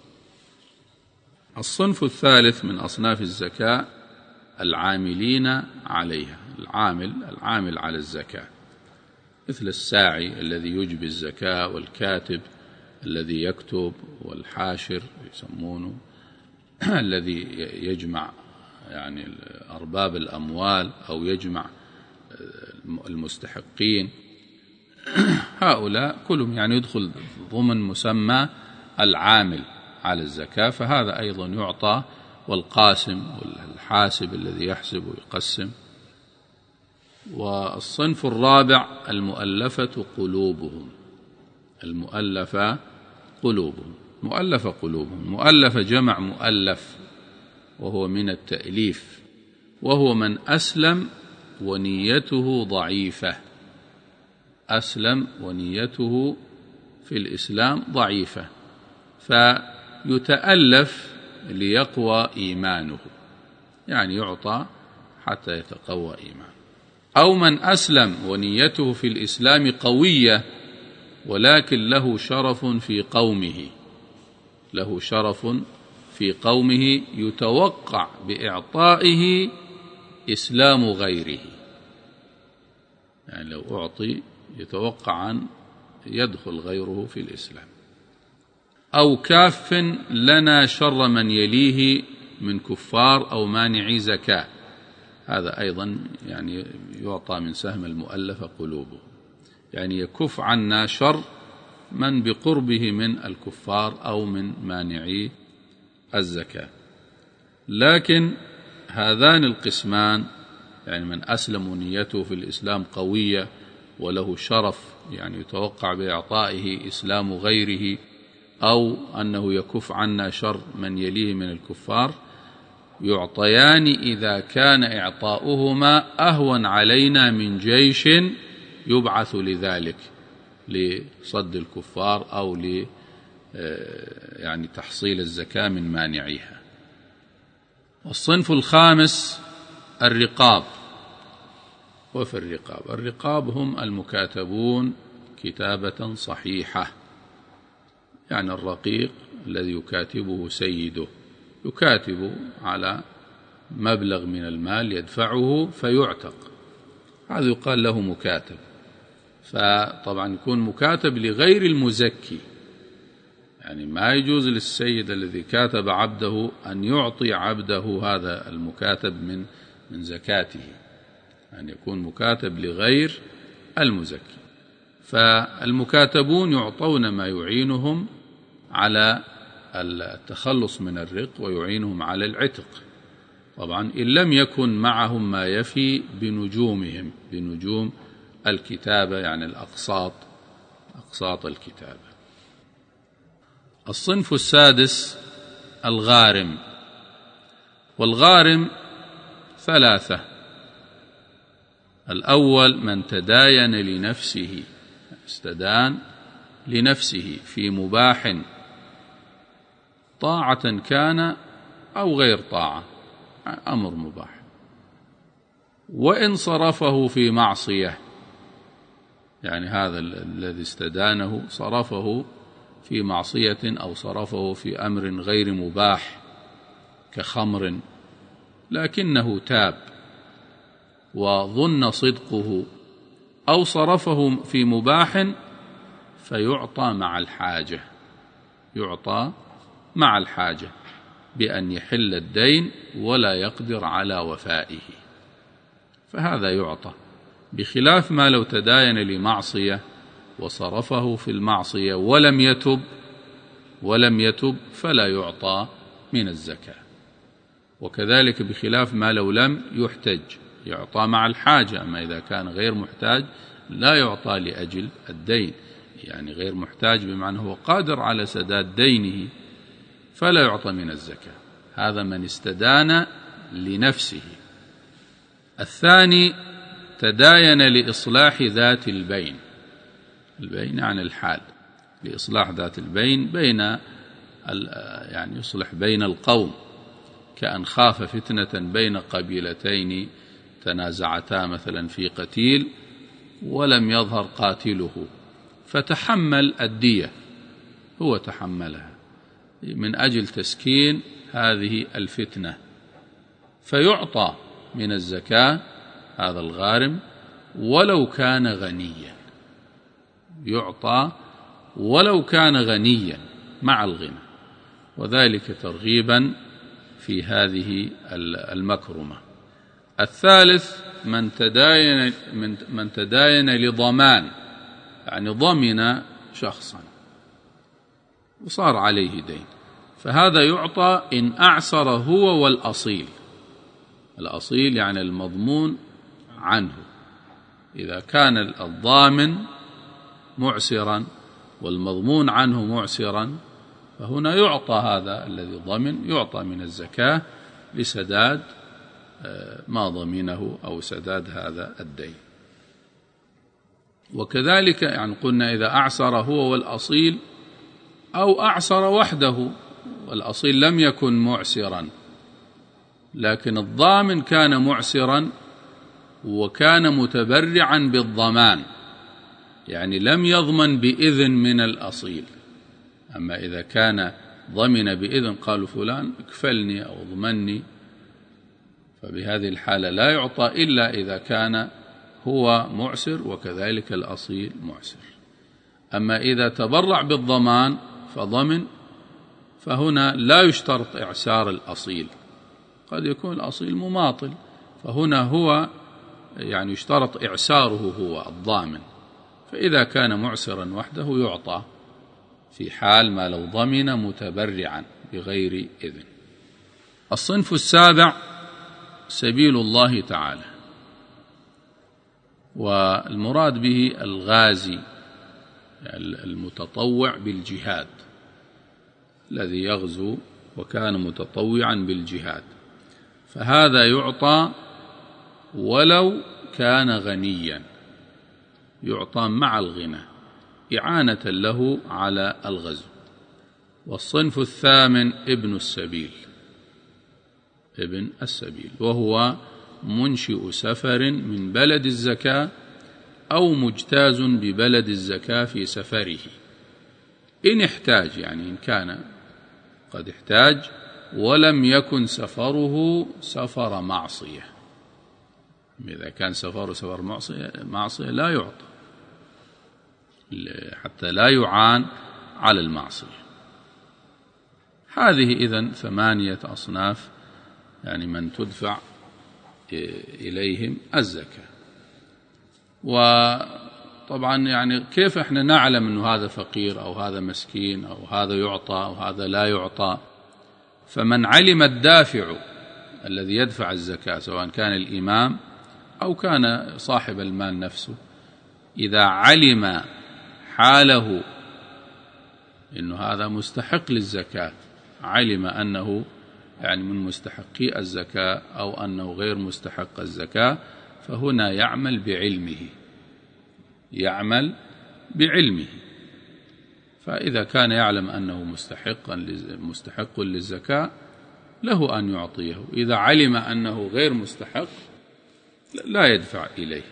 الصنف الثالث من أصناف الزكاة العاملين عليها، العامل على الزكاة، مثل الساعي الذي يجبي الزكاة، والكاتب الذي يكتب، والحاشر يسمونه الذي يجمع يعني أرباب الأموال أو يجمع المستحقين. هؤلاء كلهم يعني يدخل ضمن مسمى العامل على الزكاة، فهذا أيضا يعطى، والقاسم والحاسب الذي يحسب ويقسم. والصنف الرابع المؤلفة قلوبهم، المؤلفة قلوبهم. مؤلفة جمع مؤلف، وهو من التأليف، وهو من أسلم ونيته ضعيفة، أسلم ونيته في الإسلام ضعيفة، فيتألف ليقوى إيمانه، يعني يعطى حتى يتقوى إيمانه. أو من أسلم ونيته في الإسلام قوية ولكن له شرف في قومه يتوقع بإعطائه إسلام غيره، يعني لو أعطي يتوقع أن يدخل غيره في الإسلام. أو كاف لنا شر من يليه من كفار أو مانعي زكاة، هذا أيضا يعني يعطى من سهم المؤلفة قلوبه، يعني يكف عنا شر من بقربه من الكفار أو من مانعي الزكاة. لكن هذان القسمان، يعني من أسلم نيته في الإسلام قوية وله شرف، يعني يتوقع بإعطائه إسلام غيره، أو أنه يكف عنا شر من يليه من الكفار، يعطيان إذا كان إعطاؤهما أهون علينا من جيش يبعث لذلك، لصد الكفار أو يعني تحصيل الزكاة من مانعيها. والصنف الخامس الرقاب. وفي الرقاب هم المكاتبون كتابة صحيحة، يعني الرقيق الذي يكاتبه سيده، يكاتب على مبلغ من المال يدفعه فيعتق، هذا يقال له مكاتب. فطبعا يكون مكاتب لغير المزكي، يعني ما يجوز للسيد الذي كاتب عبده أن يعطي عبده هذا المكاتب من زكاته، أن يكون مكاتب لغير المزكي. فالمكاتبون يعطون ما يعينهم على التخلص من الرق ويعينهم على العتق، طبعا إن لم يكن معهم ما يفي بنجومهم، بنجوم الكتابة، يعني أقساط الكتابة. الصنف السادس الغارم. والغارم ثلاثة: الأول من تداين لنفسه، استدان لنفسه في مباح، طاعة كان أو غير طاعة، أمر مباح، وإن صرفه في معصية، يعني هذا الذي استدانه صرفه في معصية أو صرفه في أمر غير مباح كخمر، لكنه تاب وظن صدقه، أو صرفه في مباح، فيعطى مع الحاجة بأن يحل الدين ولا يقدر على وفائه، فهذا يعطى، بخلاف ما لو تداين لمعصية وصرفه في المعصية ولم يتب فلا يعطى من الزكاة. وكذلك بخلاف ما لو لم يحتج، يعطى مع الحاجة، أما إذا كان غير محتاج لا يعطى لأجل الدين، يعني غير محتاج بمعنى هو قادر على سداد دينه فلا يعطى من الزكاة، هذا من استدان لنفسه. الثاني تداين لإصلاح ذات البين، البين عن الحال، لإصلاح ذات البين بين يعني يصلح بين القوم، كأن خاف فتنة بين قبيلتين تنازعتا مثلا في قتيل ولم يظهر قاتله، فتحمل الدية، هو تحملها من أجل تسكين هذه الفتنة، فيعطى من الزكاة هذا الغارم ولو كان غنيا، يعطى ولو كان غنيا مع الغنى، وذلك ترغيبا في هذه المكرمة. الثالث من تداين لضمان، يعني ضمن شخصا وصار عليه دين، فهذا يعطى إن أعسر هو والأصيل. الأصيل يعني المضمون عنه، إذا كان الضامن معسرا والمضمون عنه معسرا فهنا يعطى هذا الذي ضمن، يعطى من الزكاة لسداد ما ضمنه أو سداد هذا الدين. وكذلك يعني قلنا إذا أعسر هو والأصيل أو أعسر وحده، والأصيل لم يكن معسرا لكن الضامن كان معسرا وكان متبرعا بالضمان، يعني لم يضمن بإذن من الأصيل. أما إذا كان ضمن بإذن، قالوا فلان اكفلني أو اضمني، فبهذه الحالة لا يعطى إلا إذا كان هو معسر وكذلك الأصيل معسر. أما إذا تبرع بالضمان فضمن، فهنا لا يشترط إعسار الأصيل، قد يكون الأصيل مماطل، فهنا هو يعني يشترط إعساره هو الضامن، فإذا كان معسرا وحده يعطى في حال ما لو ضمن متبرعا بغير إذن. الصنف السابع سبيل الله تعالى، والمراد به الغازي المتطوع بالجهاد، الذي يغزو وكان متطوعا بالجهاد، فهذا يعطى ولو كان غنيا، يعطى مع الغنى إعانة له على الغزو. والصنف الثامن ابن السبيل، وهو منشئ سفر من بلد الزكاة أو مجتاز ببلد الزكاة في سفره إن احتاج، يعني إن كان قد احتاج ولم يكن سفره سفر معصية. إذا كان سفره سفر معصية لا يعطى حتى لا يعان على المعصية. هذه إذن 8 أصناف، يعني من تدفع إليهم الزكاة. وطبعا يعني كيف احنا نعلم أنه هذا فقير أو هذا مسكين أو هذا يعطى أو هذا لا يعطى؟ فمن علم الدافع الذي يدفع الزكاة سواء كان الإمام أو كان صاحب المال نفسه، إذا علم حاله إنه هذا مستحق للزكاة، علم أنه يعني من مستحقي الزكاة أو أنه غير مستحق الزكاة، فهنا يعمل بعلمه. فإذا كان يعلم أنه مستحق للزكاة له أن يعطيه، إذا علم أنه غير مستحق لا يدفع إليه.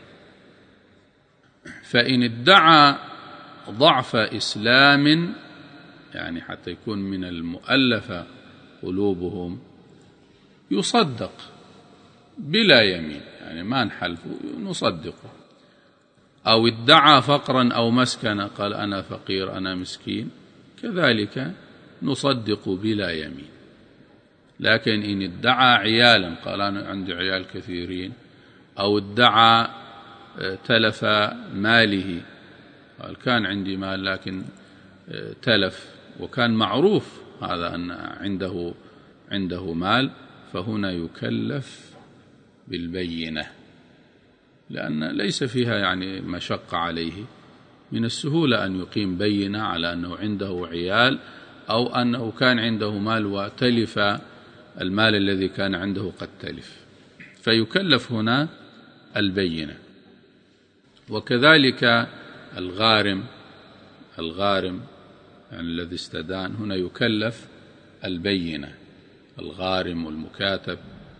فإن ادعى ضعف إسلام، يعني حتى يكون من المؤلفة قلوبهم، يصدق بلا يمين، يعني ما نحلفه نصدقه. أو ادعى فقرا أو مسكنا، قال أنا فقير أنا مسكين، كذلك نصدق بلا يمين. لكن إن ادعى عيالا، قال أنا عندي عيال كثيرين، أو ادعى تلف ماله، قال كان عندي مال لكن تلف، وكان معروف هذا أن عنده مال، فهنا يكلف بالبينة، لأن ليس فيها يعني مشقة عليه، من السهولة أن يقيم بينة على أنه عنده عيال أو أنه كان عنده مال وتلف المال الذي كان عنده قد تلف، فيكلف هنا البينة. وكذلك الغارم يعني الذي استدان هنا يكلف البينة، الغارم والمكاتب.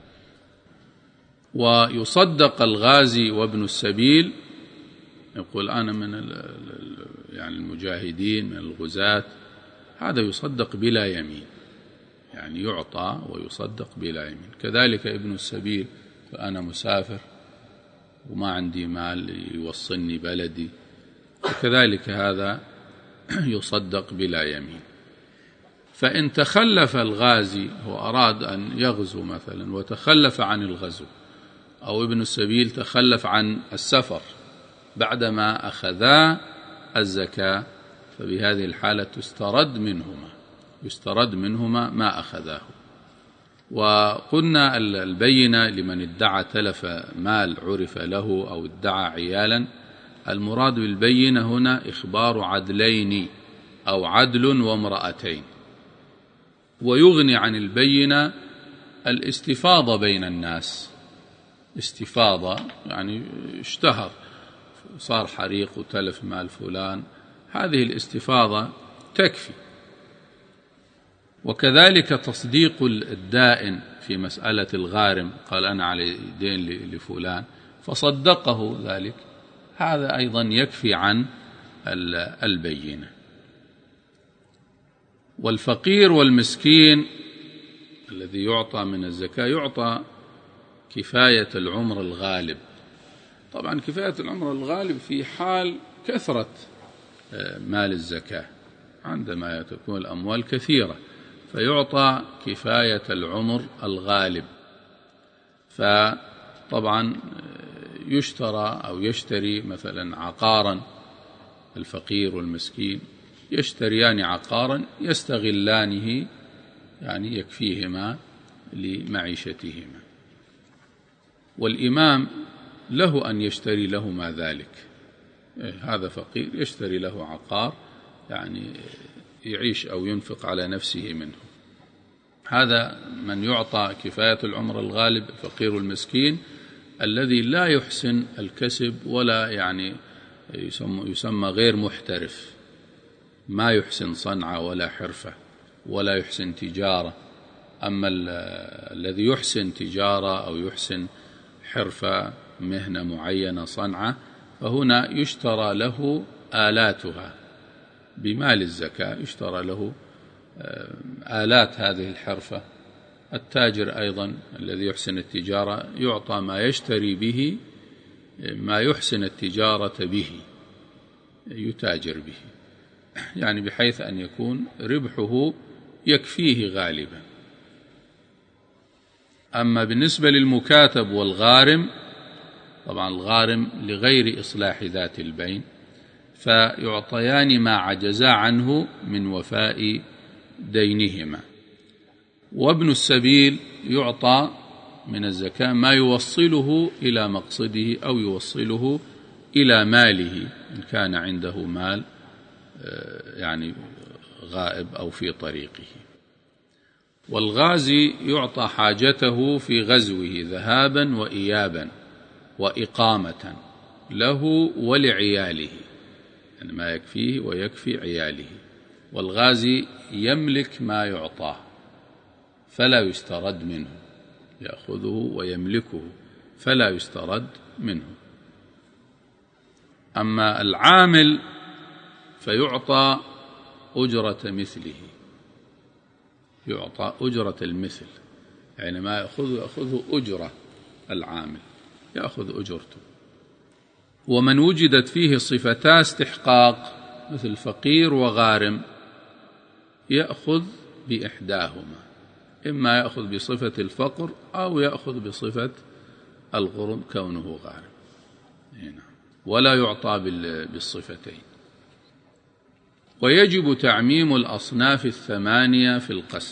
ويصدق الغازي وابن السبيل، يقول أنا من يعني المجاهدين من الغزاة، هذا يصدق بلا يمين، يعني يعطى ويصدق بلا يمين. كذلك ابن السبيل، أنا مسافر وما عندي مال يوصلني بلدي، وكذلك هذا يصدق بلا يمين. فإن تخلف الغازي، هو أراد أن يغزو مثلا وتخلف عن الغزو، أو ابن السبيل تخلف عن السفر بعدما أخذا الزكاة، فبهذه الحالة يسترد منهما ما أخذاه. وقلنا البينة لمن ادعى تلف مال عرف له أو ادعى عيالا، المراد بالبينة هنا إخبار عدلين أو عدل وامرأتين. ويغني عن البينة الاستفاضة بين الناس، استفاضة يعني اشتهر، صار حريق وتلف مال فلان، هذه الاستفاضة تكفي. وكذلك تصديق الدائن في مسألة الغارم، قال أنا علي دين لفلان فصدقه ذلك، هذا أيضا يكفي عن البينة. والفقير والمسكين الذي يعطى من الزكاة يعطى كفاية العمر الغالب. طبعا كفاية العمر الغالب في حال كثرة مال الزكاة، عندما تكون الأموال كثيرة فيعطى كفاية العمر الغالب. فطبعا يشترى أو يشتري مثلا عقارا، الفقير والمسكين يشتريان عقارا يستغلانه، يعني يكفيهما لمعيشتهما. والإمام له أن يشتري لهما ذلك، هذا فقير يشتري له عقار يعني يعيش أو ينفق على نفسه منه. هذا من يعطى كفاية العمر الغالب، الفقير والمسكين الذي لا يحسن الكسب ولا يعني يسمى غير محترف، ما يحسن صنعة ولا حرفة ولا يحسن تجارة. أما الذي يحسن تجارة أو يحسن حرفة، مهنة معينة، صنعة، فهنا يشترى له آلاتها بمال الزكاة، يشترى له آلات هذه الحرفة. التاجر أيضا الذي يحسن التجارة يعطى ما يشتري به ما يحسن التجارة به، يتاجر به، يعني بحيث أن يكون ربحه يكفيه غالبا. أما بالنسبة للمكاتب والغارم، طبعا الغارم لغير إصلاح ذات البين، فيعطيان ما عجزا عنه من وفاء دينهما. وابن السبيل يعطى من الزكاة ما يوصله إلى مقصده أو يوصله إلى ماله إن كان عنده مال يعني غائب أو في طريقه. والغازي يعطى حاجته في غزوه ذهابا وإيابا وإقامة له ولعياله، يعني ما يكفيه ويكفي عياله. والغازي يملك ما يعطاه فلا يسترد منه، يأخذه ويملكه فلا يسترد منه. أما العامل فيعطى أجرة مثله، يعطى أجرة المثل، يعني ما يأخذه أجرة العامل، يأخذ أجرته. ومن وجدت فيه صفتا استحقاق مثل فقير وغارم يأخذ بإحداهما، إما يأخذ بصفة الفقر أو يأخذ بصفة الغرم كونه غارم، ولا يعطى بالصفتين. ويجب تعميم الأصناف الثمانية في القسم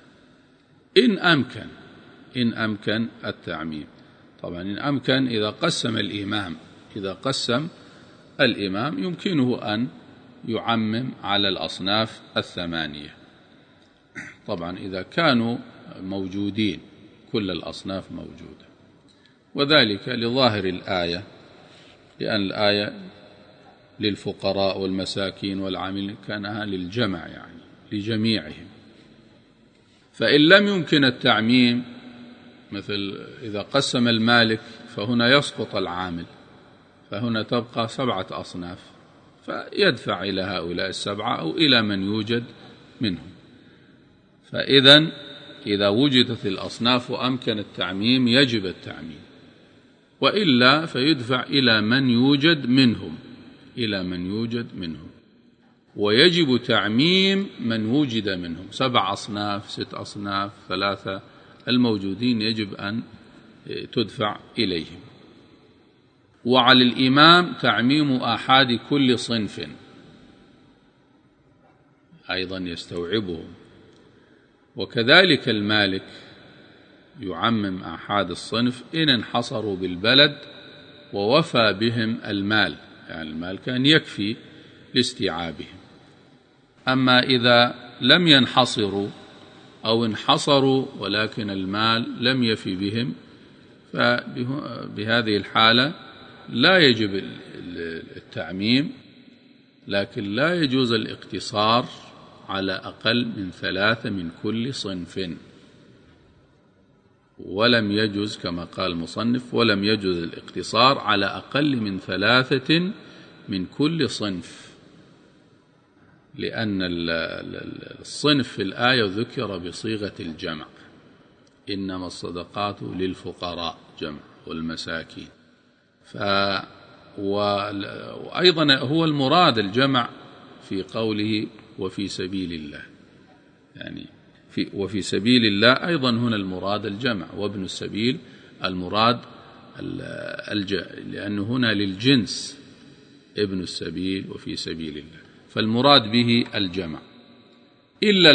إن أمكن التعميم. طبعا إن أمكن إذا قسم الإمام يمكنه أن يعمم على الأصناف الثمانية، طبعا إذا كانوا موجودين، كل الأصناف موجودة، وذلك لظاهر الآية، لأن الآية للفقراء والمساكين والعاملين، كانها للجمع يعني لجميعهم. فإن لم يمكن التعميم، مثل إذا قسم المالك فهنا يسقط العامل، فهنا تبقى 7 أصناف، فيدفع إلى هؤلاء 7 أو إلى من يوجد منهم. فإذا إذا وجدت الأصناف وأمكن التعميم يجب التعميم، وإلا فيدفع إلى من يوجد منهم، ويجب تعميم من وجد منهم. 7 أصناف 6 أصناف 3 الموجودين يجب أن تدفع إليهم. وعلى الإمام تعميم آحاد كل صنف أيضا يستوعبهم، وكذلك المالك يعمم آحاد الصنف إن انحصروا بالبلد ووفى بهم المال، يعني المال كان يكفي لاستيعابهم. أما إذا لم ينحصروا أو انحصروا ولكن المال لم يفي بهم، فبهذه الحالة لا يجب التعميم، لكن لا يجوز الاقتصار على أقل من 3 من كل صنف. ولم يجوز كما قال المصنف، ولم يجوز الاقتصار على أقل من 3 من كل صنف، لأن الصنف في الآية ذكر بصيغة الجمع، إنما الصدقات للفقراء جمع والمساكين. وأيضا هو المراد الجمع في قوله وفي سبيل الله، يعني وفي سبيل الله أيضا هنا المراد الجمع، وابن السبيل المراد لأنه هنا للجنس ابن السبيل وفي سبيل الله، فالمراد به الجمع. إلا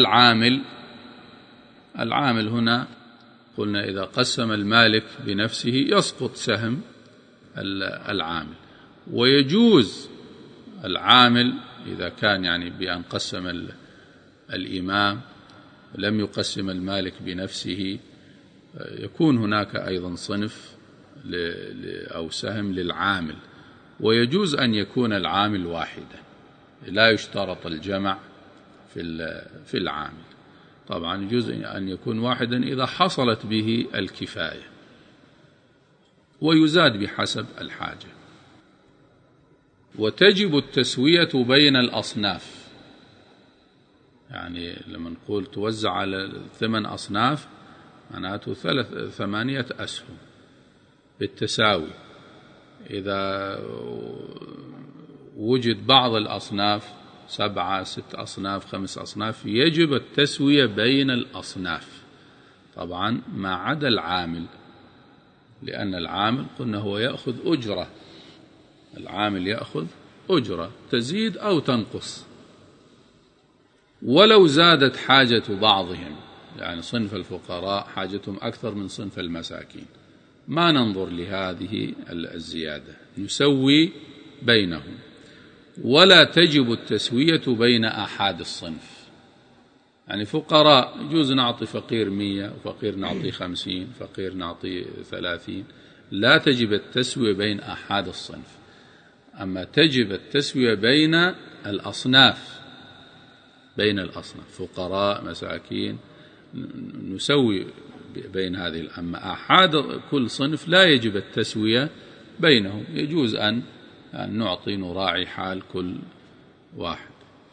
العامل هنا قلنا إذا قسم المالك بنفسه يسقط سهم العامل، ويجوز العامل إذا كان يعني بأن قسم الإمام لم يقسم المالك بنفسه، يكون هناك أيضا صنف أو سهم للعامل، ويجوز أن يكون العامل واحدا، لا يشترط الجمع في العامل. طبعا يجوز أن يكون واحدا إذا حصلت به الكفاية، ويزاد بحسب الحاجة. وتجب التسوية بين الأصناف، يعني لما نقول توزع على 8 أصناف معناته 8 أسهم بالتساوي. إذا وجد بعض الأصناف 7 6 أصناف 5 أصناف يجب التسوية بين الأصناف، طبعا ما عدا العامل، لأن العامل قلنا هو يأخذ أجرة، العامل يأخذ أجرة تزيد أو تنقص. ولو زادت حاجة بعضهم، يعني صنف الفقراء حاجتهم أكثر من صنف المساكين، ما ننظر لهذه الزيادة، نسوي بينهم. ولا تجب التسوية بين آحاد الصنف، يعني فقراء يجوز نعطي فقير 100 وفقير نعطي 50 فقير نعطي 30، لا تجب التسوية بين آحاد الصنف. أما تجب التسوية بين الأصناف، فقراء مساكين نسوي بين هذه. أما آحاد كل صنف لا يجب التسوية بينهم، يجوز أن نراعي حال كل واحد،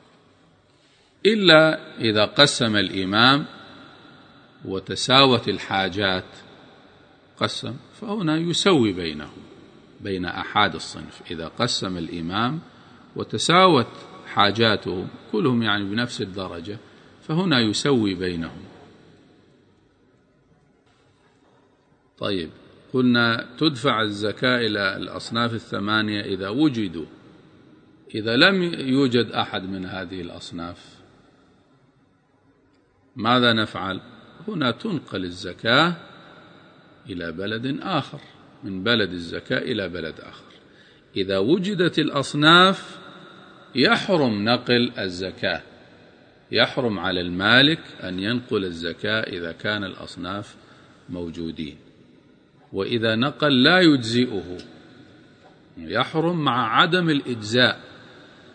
إلا إذا قسم الإمام وتساوت الحاجات قسم، فهنا يسوي بين آحاد الصنف. إذا قسم الإمام وتساوت حاجاتهم كلهم يعني بنفس الدرجة، فهنا يسوي بينهم. طيب، قلنا تدفع الزكاة إلى الأصناف 8 إذا وجدوا. إذا لم يوجد أحد من هذه الأصناف ماذا نفعل؟ هنا تنقل الزكاة إلى بلد آخر، من بلد الزكاة إلى بلد آخر. إذا وجدت الأصناف يحرم نقل الزكاة، يحرم على المالك أن ينقل الزكاة إذا كان الأصناف موجودين، وإذا نقل لا يجزئه، يحرم مع عدم الإجزاء،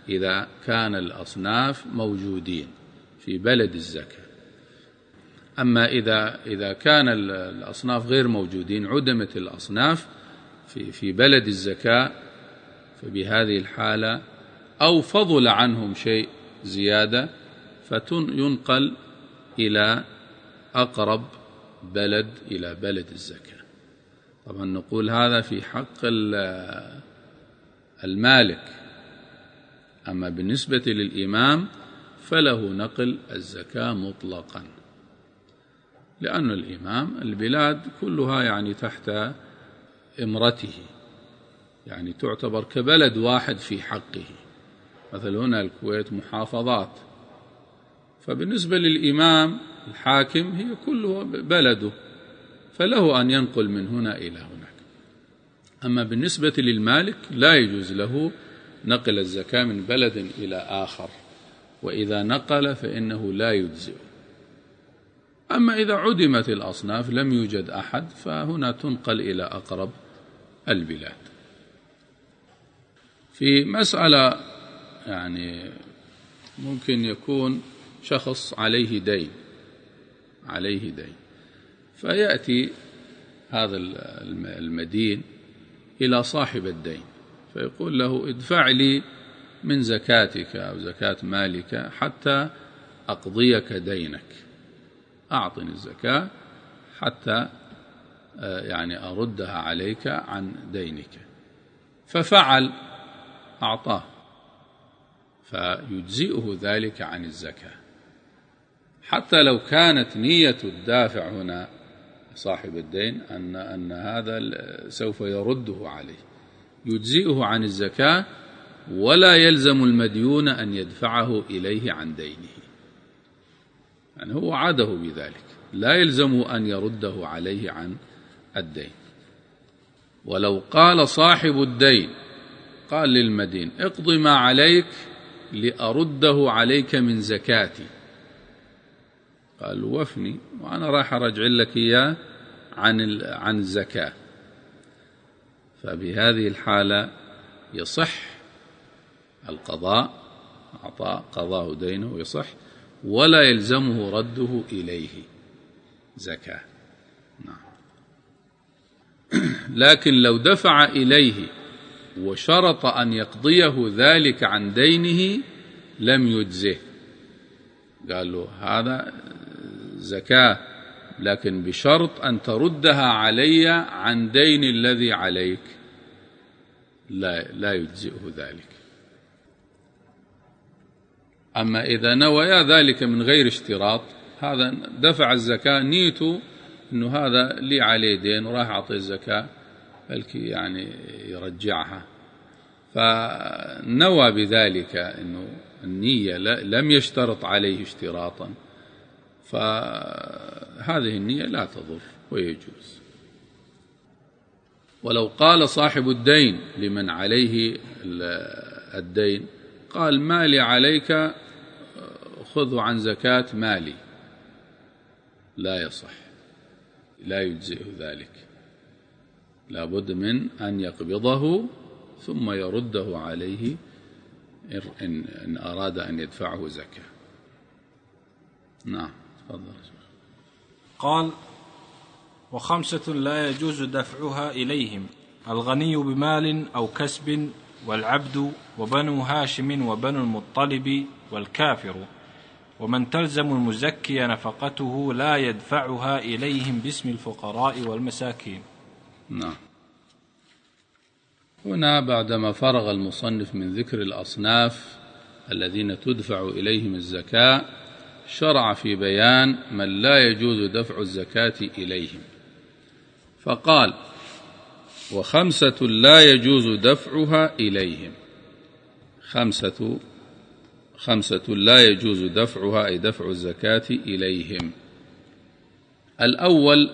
إذا كان الأصناف موجودين في بلد الزكاة. أما إذا كان الأصناف غير موجودين، عدمت الأصناف في بلد الزكاة، فبهذه الحالة أو فضل عنهم شيء زيادة فينقل إلى أقرب بلد إلى بلد الزكاة. طبعا نقول هذا في حق المالك. أما بالنسبة للإمام فله نقل الزكاة مطلقا، لأن الإمام البلاد كلها يعني تحت إمرته، يعني تعتبر كبلد واحد في حقه. مثلا هنا الكويت محافظات، فبالنسبة للإمام الحاكم هي كله بلده، فله أن ينقل من هنا إلى هناك. أما بالنسبة للمالك لا يجوز له نقل الزكاة من بلد إلى آخر، وإذا نقل فإنه لا يجزئ. أما إذا عدمت الأصناف لم يوجد أحد فهنا تنقل إلى أقرب البلاد. في مسألة يعني ممكن يكون شخص عليه دين فيأتي هذا المدين إلى صاحب الدين فيقول له ادفع لي من زكاتك أو زكاة مالك حتى أقضيك دينك، أعطني الزكاة حتى يعني أردها عليك عن دينك. ففعل، أعطاه، فيجزئه ذلك عن الزكاة، حتى لو كانت نية الدافع هنا صاحب الدين أن هذا سوف يرده عليه، يجزئه عن الزكاة، ولا يلزم المديون أن يدفعه إليه عن دينه. يعني هو وعده بذلك، لا يلزمه أن يرده عليه عن الدين. ولو قال صاحب الدين قال للمدين اقض ما عليك لأرده عليك من زكاتي، قال وفني وأنا راح أرجع لك إياه عن الزكاة، فبهذه الحالة يصح القضاء، أعطى قضاه دينه يصح، ولا يلزمه رده إليه زكاة. نعم. لكن لو دفع إليه وشرط أن يقضيه ذلك عن دينه لم يجزه، قال له هذا زكاة لكن بشرط أن تردها علي عن دين الذي عليك، لا يجزئه ذلك. أما إذا نوى ذلك من غير اشتراط، هذا دفع الزكاة نيته أنه هذا لي عليه دين وراح أعطي الزكاة بلكي يعني يرجعها، فنوى بذلك أنه النية لم يشترط عليه اشتراطا، فهذه النية لا تضر ويجوز. ولو قال صاحب الدين لمن عليه الدين قال مالي عليك خذ عن زكاة مالي، لا يصح، لا يجزئه ذلك، لا بد من أن يقبضه ثم يرده عليه إن أراد أن يدفعه زكاة. نعم تفضل. قال وخمسة لا يجوز دفعها إليهم: الغني بمال أو كسب، والعبد، وبنو هاشم وبنو المطلب، والكافر، ومن تلزم المزكي نفقته لا يدفعها إليهم باسم الفقراء والمساكين. نعم. هنا بعدما فرغ المصنف من ذكر الأصناف الذين تدفع إليهم الزكاة شرع في بيان من لا يجوز دفع الزكاة إليهم، فقال وخمسة لا يجوز دفعها إليهم. خمسة لا يجوز دفعها أي دفع الزكاة إليهم. الأول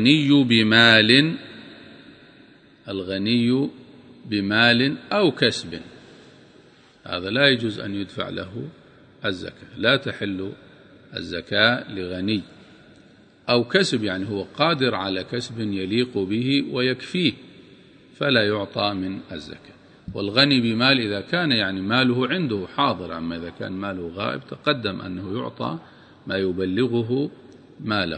الغني بمال أو كسب، هذا لا يجوز أن يدفع له الزكاة، لا تحل الزكاة لغني. أو كسب يعني هو قادر على كسب يليق به ويكفيه فلا يعطى من الزكاة. والغني بمال إذا كان يعني ماله عنده حاضر، أما إذا كان ماله غائب تقدم أنه يعطى ما يبلغه ماله.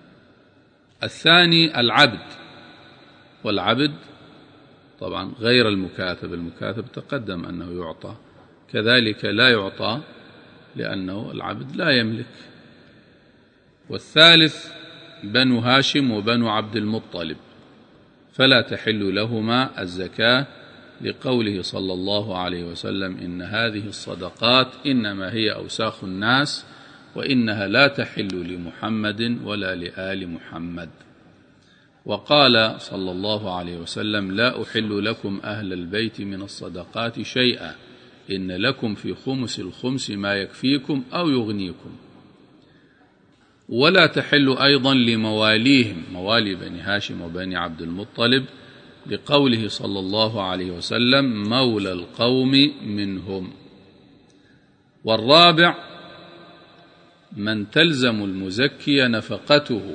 الثاني العبد، والعبد طبعا غير المكاتب، المكاتب تقدم أنه يعطى، كذلك لا يعطى لأنه العبد لا يملك. والثالث بنو هاشم وبنو عبد المطلب، فلا تحل لهما الزكاة لقوله صلى الله عليه وسلم: إن هذه الصدقات إنما هي أوساخ الناس وإنها لا تحل لمحمد ولا لآل محمد. وقال صلى الله عليه وسلم: لا أحل لكم أهل البيت من الصدقات شيئا، إن لكم في خمس الخمس ما يكفيكم أو يغنيكم. ولا تحل أيضا لمواليهم، موالي بني هاشم وبني عبد المطلب، لقوله صلى الله عليه وسلم: مولى القوم منهم. والرابع من تلزم المزكي نفقته،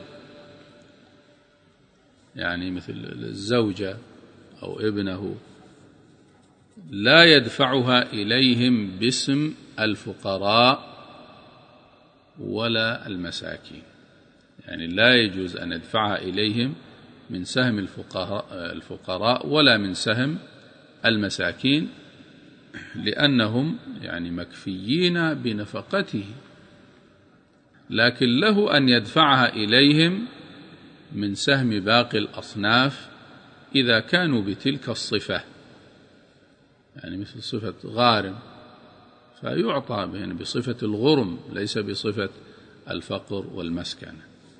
يعني مثل الزوجة أو ابنه، لا يدفعها إليهم باسم الفقراء ولا المساكين، يعني لا يجوز أن يدفعها إليهم من سهم الفقراء ولا من سهم المساكين، لأنهم يعني مكفيين بنفقته، لكن له أن يدفعها إليهم من سهم باقي الأصناف إذا كانوا بتلك الصفة، يعني مثل صفة غارم فيعطى بصفة الغرم ليس بصفة الفقر والمسكنة.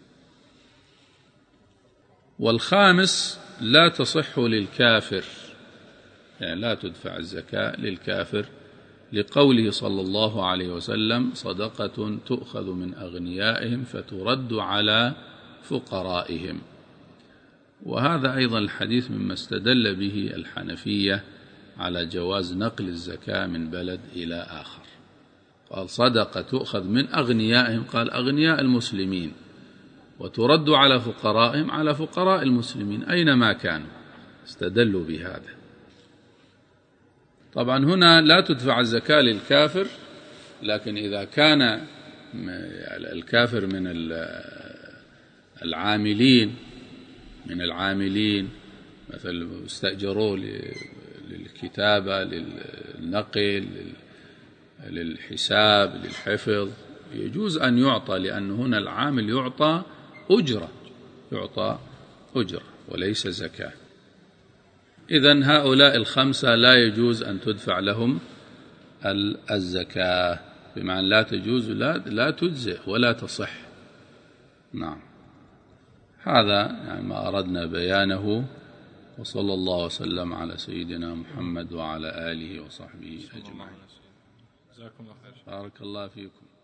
والخامس لا تصح للكافر، يعني لا تدفع الزكاة للكافر، لقوله صلى الله عليه وسلم: صدقة تؤخذ من أغنيائهم فترد على فقرائهم. وهذا أيضا الحديث مما استدل به الحنفية على جواز نقل الزكاة من بلد إلى آخر. قال صدقة تؤخذ من أغنيائهم، قال أغنياء المسلمين، وترد على فقرائهم، على فقراء المسلمين أينما كانوا، استدلوا بهذا. طبعا هنا لا تدفع الزكاة للكافر، لكن إذا كان الكافر من العاملين مثل استأجروه للكتابة، للنقل، للحساب، للحفظ، يجوز أن يعطى، لأن هنا العامل يعطى أجرة وليس زكاة. إذن هؤلاء الخمسة لا يجوز أن تدفع لهم الزكاة، بمعنى لا تجوز، لا تجزئ ولا تصح. نعم، هذا يعني ما أردنا بيانه، وصلى الله وسلم على سيدنا محمد وعلى آله وصحبه أجمعين. بارك الله فيكم.